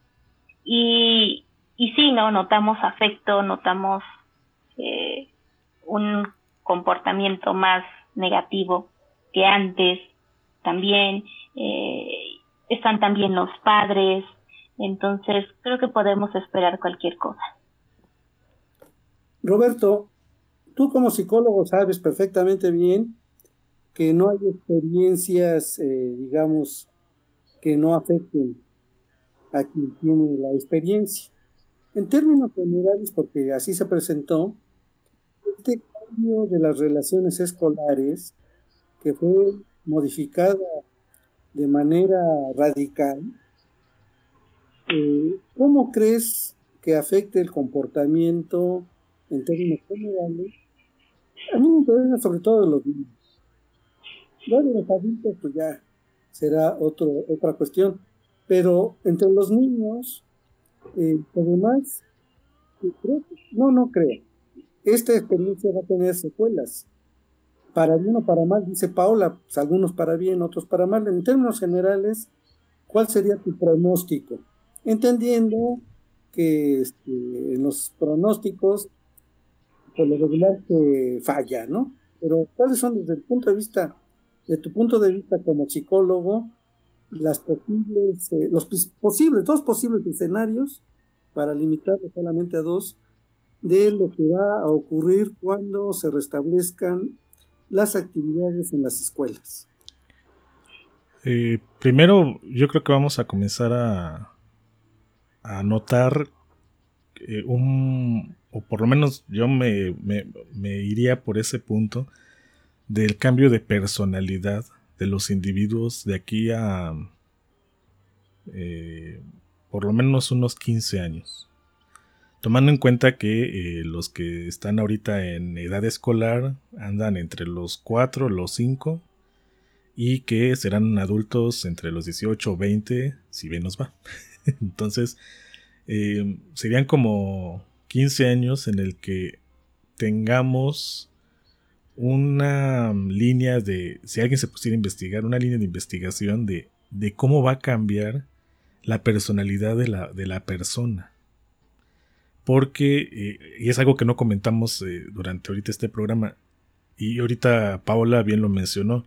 Y, y sí, ¿no? Notamos afecto, notamos eh, un comportamiento más negativo que antes. También eh, están también los padres. Entonces, creo que podemos esperar cualquier cosa. Roberto, tú como psicólogo sabes perfectamente bien que no hay experiencias, eh, digamos, que no afecten a quien tiene la experiencia. En términos generales, porque así se presentó, este cambio de las relaciones escolares, que fue modificada de manera radical, eh, ¿cómo crees que afecte el comportamiento en términos generales A mí me interesa sobre todo de los niños. Lo de los adultos, pues ya será otro, otra cuestión. Pero entre los niños, eh, además, creo que- no, no creo. Esta experiencia va a tener secuelas. Para bien o para mal, dice Paola, pues algunos para bien, otros para mal. En términos generales, ¿cuál sería tu pronóstico? Entendiendo que este, en los pronósticos, por lo regular se falla, ¿no? Pero ¿cuáles son desde el punto de vista, de tu punto de vista como psicólogo, las posibles, eh, los pos- posibles, dos posibles escenarios, para limitarlo solamente a dos, de lo que va a ocurrir cuando se restablezcan las actividades en las escuelas? Eh, primero, yo creo que vamos a comenzar a, a notar eh, un, o por lo menos yo me, me, me iría por ese punto del cambio de personalidad de los individuos de aquí a eh, por lo menos unos quince años. Tomando en cuenta que eh, los que están ahorita en edad escolar andan entre los cuatro, los cinco, y que serán adultos entre los dieciocho o veinte, si bien nos va. Entonces, eh, serían como quince años en el que tengamos una línea de, si alguien se pusiera a investigar, una línea de investigación de, de cómo va a cambiar la personalidad de la, de la persona. Porque, eh, y es algo que no comentamos eh, durante ahorita este programa, y ahorita Paola bien lo mencionó,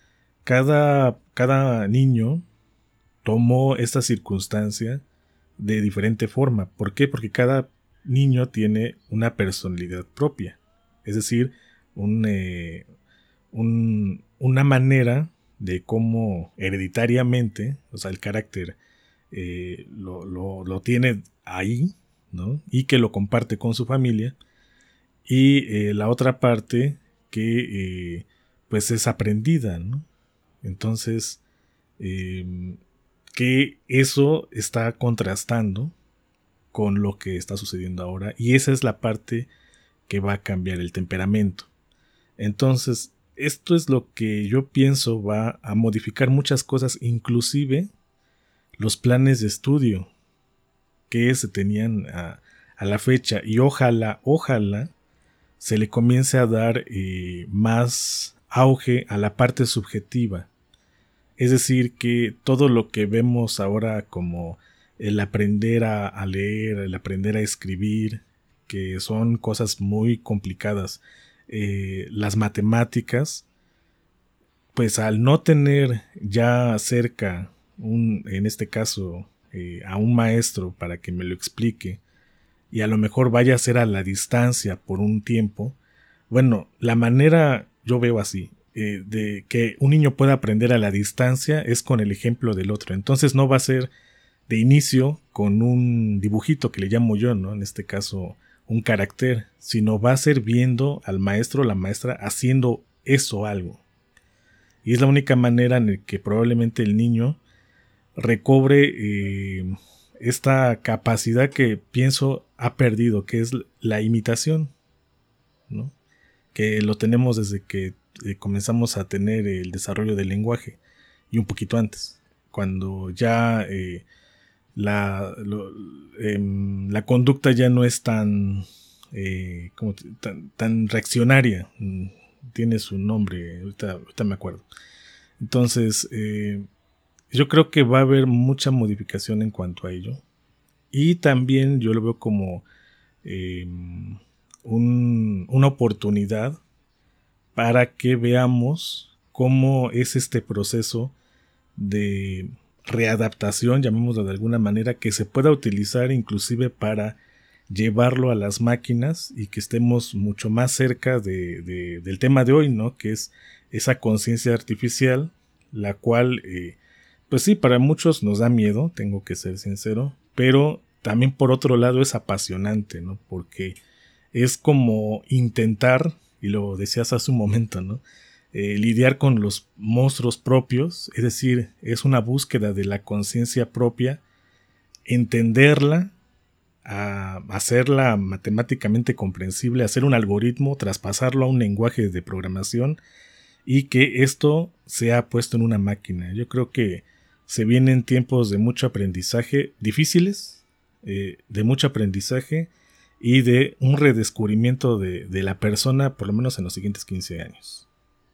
cada, cada niño tomó esta circunstancia de diferente forma. ¿Por qué? Porque cada niño tiene una personalidad propia, es decir, un, eh, un, una manera de cómo hereditariamente, o sea, el carácter eh, lo, lo, lo tiene ahí, ¿no? Y que lo comparte con su familia, y eh, la otra parte que eh, pues es aprendida, ¿no? Entonces eh, que eso está contrastando con lo que está sucediendo ahora, y esa es la parte que va a cambiar el temperamento. Entonces esto es lo que yo pienso va a modificar muchas cosas, inclusive los planes de estudio que se tenían a, a la fecha, y ojalá, ojalá se le comience a dar eh, más auge a la parte subjetiva. Es decir, que todo lo que vemos ahora como el aprender a, a leer, el aprender a escribir, que son cosas muy complicadas, eh, las matemáticas, pues al no tener ya cerca, un, en este caso, eh, a un maestro para que me lo explique, y a lo mejor vaya a ser a la distancia por un tiempo, bueno, la manera, yo veo así, eh, de que un niño pueda aprender a la distancia es con el ejemplo del otro. Entonces no va a ser de inicio con un dibujito que le llamo yo, ¿no? En este caso un carácter, sino va a ser viendo al maestro o la maestra haciendo eso algo. Y es la única manera en la que probablemente el niño recobre eh, esta capacidad que pienso ha perdido, que es la imitación, ¿no? Que lo tenemos desde que eh, comenzamos a tener el desarrollo del lenguaje, y un poquito antes, cuando ya eh, la, lo, eh, la conducta ya no es tan, eh, como te, tan, tan reaccionaria, tiene su nombre, ahorita, ahorita me acuerdo. Entonces, eh, yo creo que va a haber mucha modificación en cuanto a ello. Y también yo lo veo como eh, un, una oportunidad para que veamos cómo es este proceso de readaptación, llamémoslo de alguna manera, que se pueda utilizar inclusive para llevarlo a las máquinas, y que estemos mucho más cerca de, de, del tema de hoy, ¿no? Que es esa conciencia artificial, la cual, eh, pues sí, para muchos nos da miedo, tengo que ser sincero, pero también por otro lado es apasionante, ¿no? Porque es como intentar, y lo decías hace un momento, ¿no? Eh, lidiar con los monstruos propios, es decir, es una búsqueda de la conciencia propia, entenderla a hacerla matemáticamente comprensible, hacer un algoritmo, traspasarlo a un lenguaje de programación y que esto sea puesto en una máquina. Yo creo que se vienen tiempos de mucho aprendizaje, difíciles, eh, de mucho aprendizaje y de un redescubrimiento de, de la persona, por lo menos en los siguientes quince años.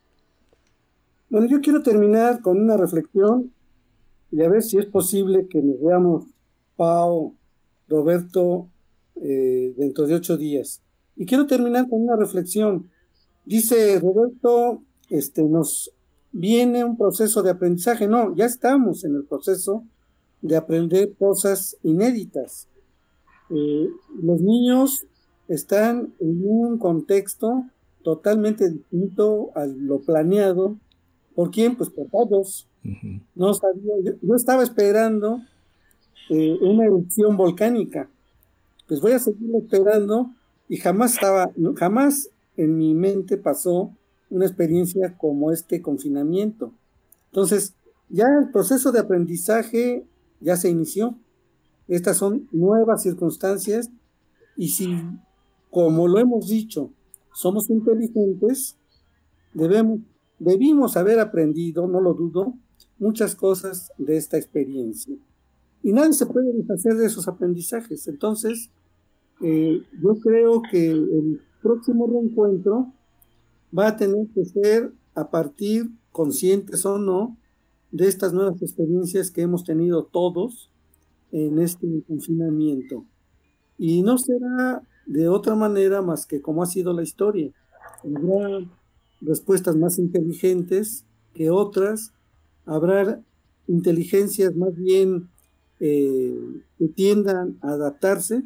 Bueno, yo quiero terminar con una reflexión y a ver si es posible que nos veamos, Pau, Roberto, eh, dentro de ocho días. Y quiero terminar con una reflexión. Dice Roberto, este, nos viene un proceso de aprendizaje. No, ya estamos en el proceso de aprender cosas inéditas. Eh, los niños están en un contexto totalmente distinto a lo planeado. ¿Por quién? Pues por todos. Uh-huh. No sabía, yo, yo estaba esperando eh, una erupción volcánica. Pues voy a seguir esperando y jamás estaba, jamás en mi mente pasó una experiencia como este confinamiento. Entonces, ya el proceso de aprendizaje ya se inició. Estas son nuevas circunstancias y si, como lo hemos dicho, somos inteligentes, debemos, debimos haber aprendido, no lo dudo, muchas cosas de esta experiencia. Y nadie se puede deshacer de esos aprendizajes. Entonces, eh, yo creo que el próximo reencuentro va a tener que ser a partir, conscientes o no, de estas nuevas experiencias que hemos tenido todos en este confinamiento. Y no será de otra manera más que como ha sido la historia. Habrá respuestas más inteligentes que otras, habrá inteligencias más bien eh, que tiendan a adaptarse,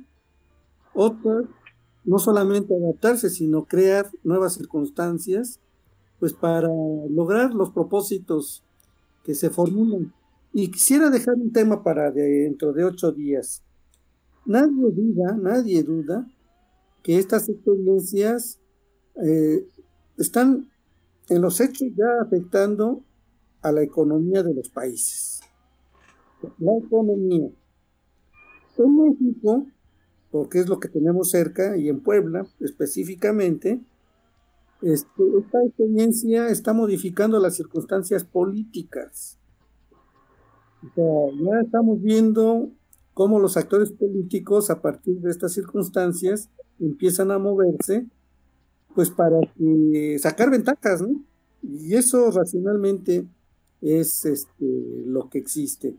otras no solamente adaptarse, sino crear nuevas circunstancias, pues para lograr los propósitos que se formulan. Y quisiera dejar un tema para dentro de ocho días. Nadie duda, nadie duda que estas experiencias eh, están en los hechos ya afectando a la economía de los países. La economía. En México, porque es lo que tenemos cerca, y en Puebla específicamente, este, esta experiencia está modificando las circunstancias políticas. O sea, ya estamos viendo cómo los actores políticos, a partir de estas circunstancias, empiezan a moverse, pues para que, sacar ventajas, ¿no? Y eso racionalmente es este, lo que existe.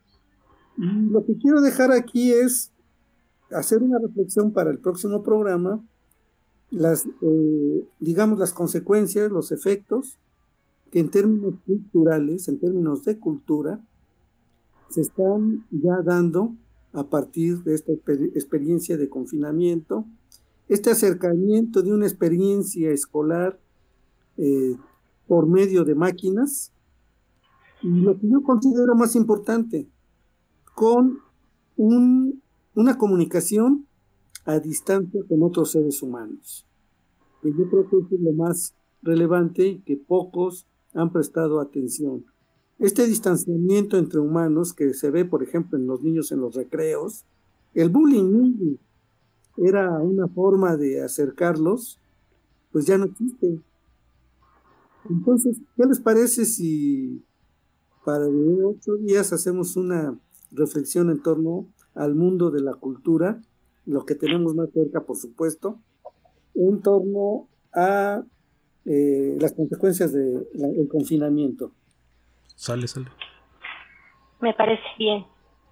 Y lo que quiero dejar aquí es hacer una reflexión para el próximo programa, las, eh, digamos, las consecuencias, los efectos que en términos culturales, en términos de cultura, se están ya dando a partir de esta exper- experiencia de confinamiento, este acercamiento de una experiencia escolar eh, por medio de máquinas, y lo que yo considero más importante, con un, una comunicación a distancia con otros seres humanos. Y yo creo que eso es lo más relevante y que pocos han prestado atención. Este distanciamiento entre humanos que se ve, por ejemplo, en los niños en los recreos, el bullying era una forma de acercarlos, pues ya no existe. Entonces, ¿qué les parece si para de ocho días hacemos una reflexión en torno al mundo de la cultura, lo que tenemos más cerca, por supuesto, en torno a eh, las consecuencias del de confinamiento? Sale, sale. Me parece bien.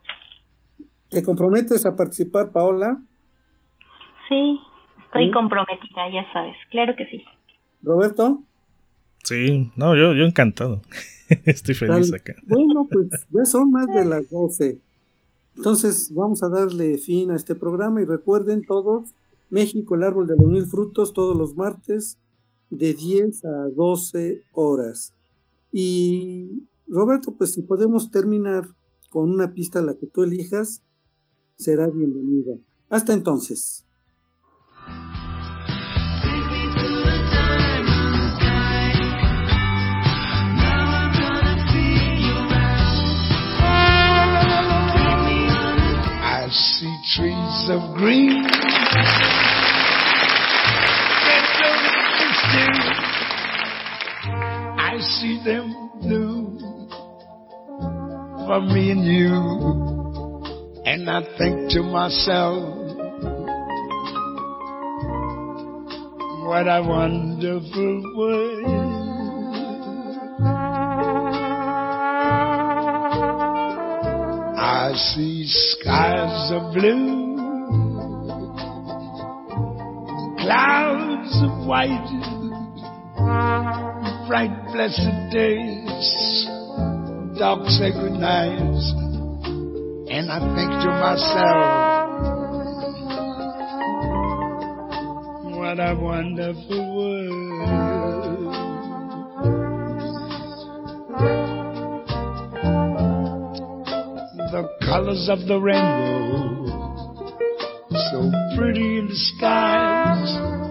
¿Te comprometes a participar, Paola? Sí, estoy ¿Sí? comprometida, ya sabes. Claro que sí. ¿Roberto? Sí, no, yo, yo encantado. Estoy feliz Tal, acá. Bueno, pues ya son más de las doce. Entonces vamos a darle fin a este programa y recuerden todos, México, el árbol de los mil frutos, todos los martes de diez a doce horas. Y Roberto, pues si podemos terminar con una pista, la que tú elijas, será bienvenida. Hasta entonces. I see trees of green. Red roses too. I see them blue for me and you. And I think to myself, what a wonderful world. I see skies of blue, clouds of white, bright blessed days, dark sacred nights, and I think to myself, what a wonderful world. The colors of the rainbow, so pretty in the skies,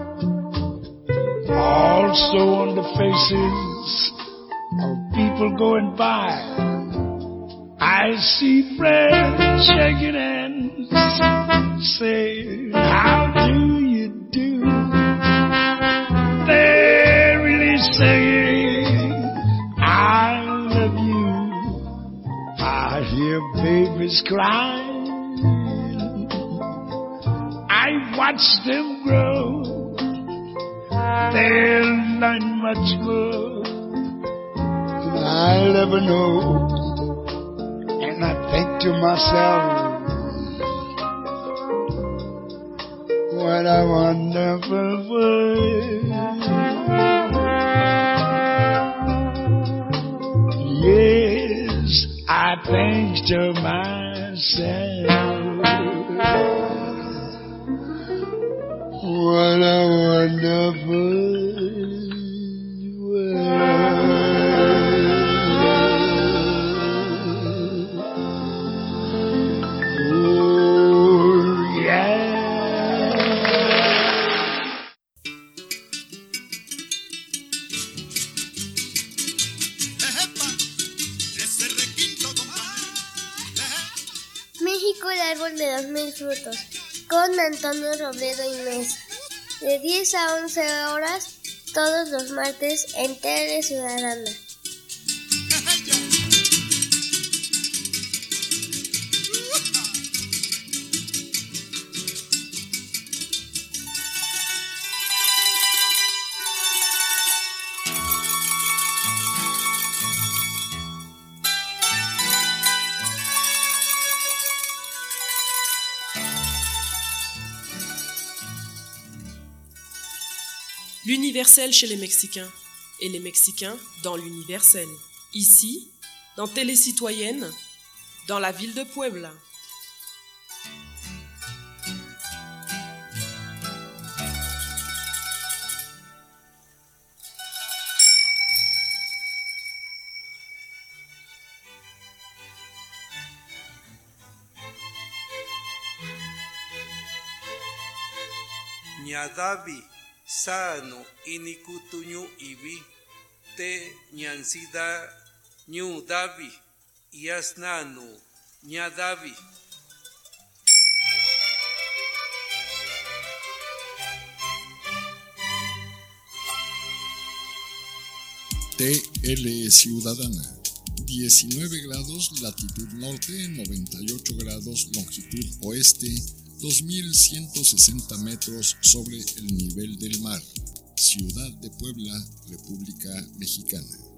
also on the faces of people going by. I see friends shaking hands, saying, how do you do? They're really saying, I love you. I hear babies crying. I watch them grow. They'll learn much more than I'll ever know. And I think to myself, what a wonderful world. Yes, I think to myself, what a wonderful México, el árbol de los mil frutos, con Antonio Robledo y Mesa, de diez a once horas, todos los martes en Tele Ciudadana. L'universel chez les Mexicains, et les Mexicains dans l'universel. Ici, dans Télé Citoyenne, dans la ville de Puebla. Ñadavi sano inikutuñu ibi te ñansida ñu davi yasnanu ñadavi. T L Ciudadana, diecinueve grados latitud norte, noventa y ocho grados longitud oeste, dos mil ciento sesenta metros sobre el nivel del mar. Ciudad de Puebla, República Mexicana.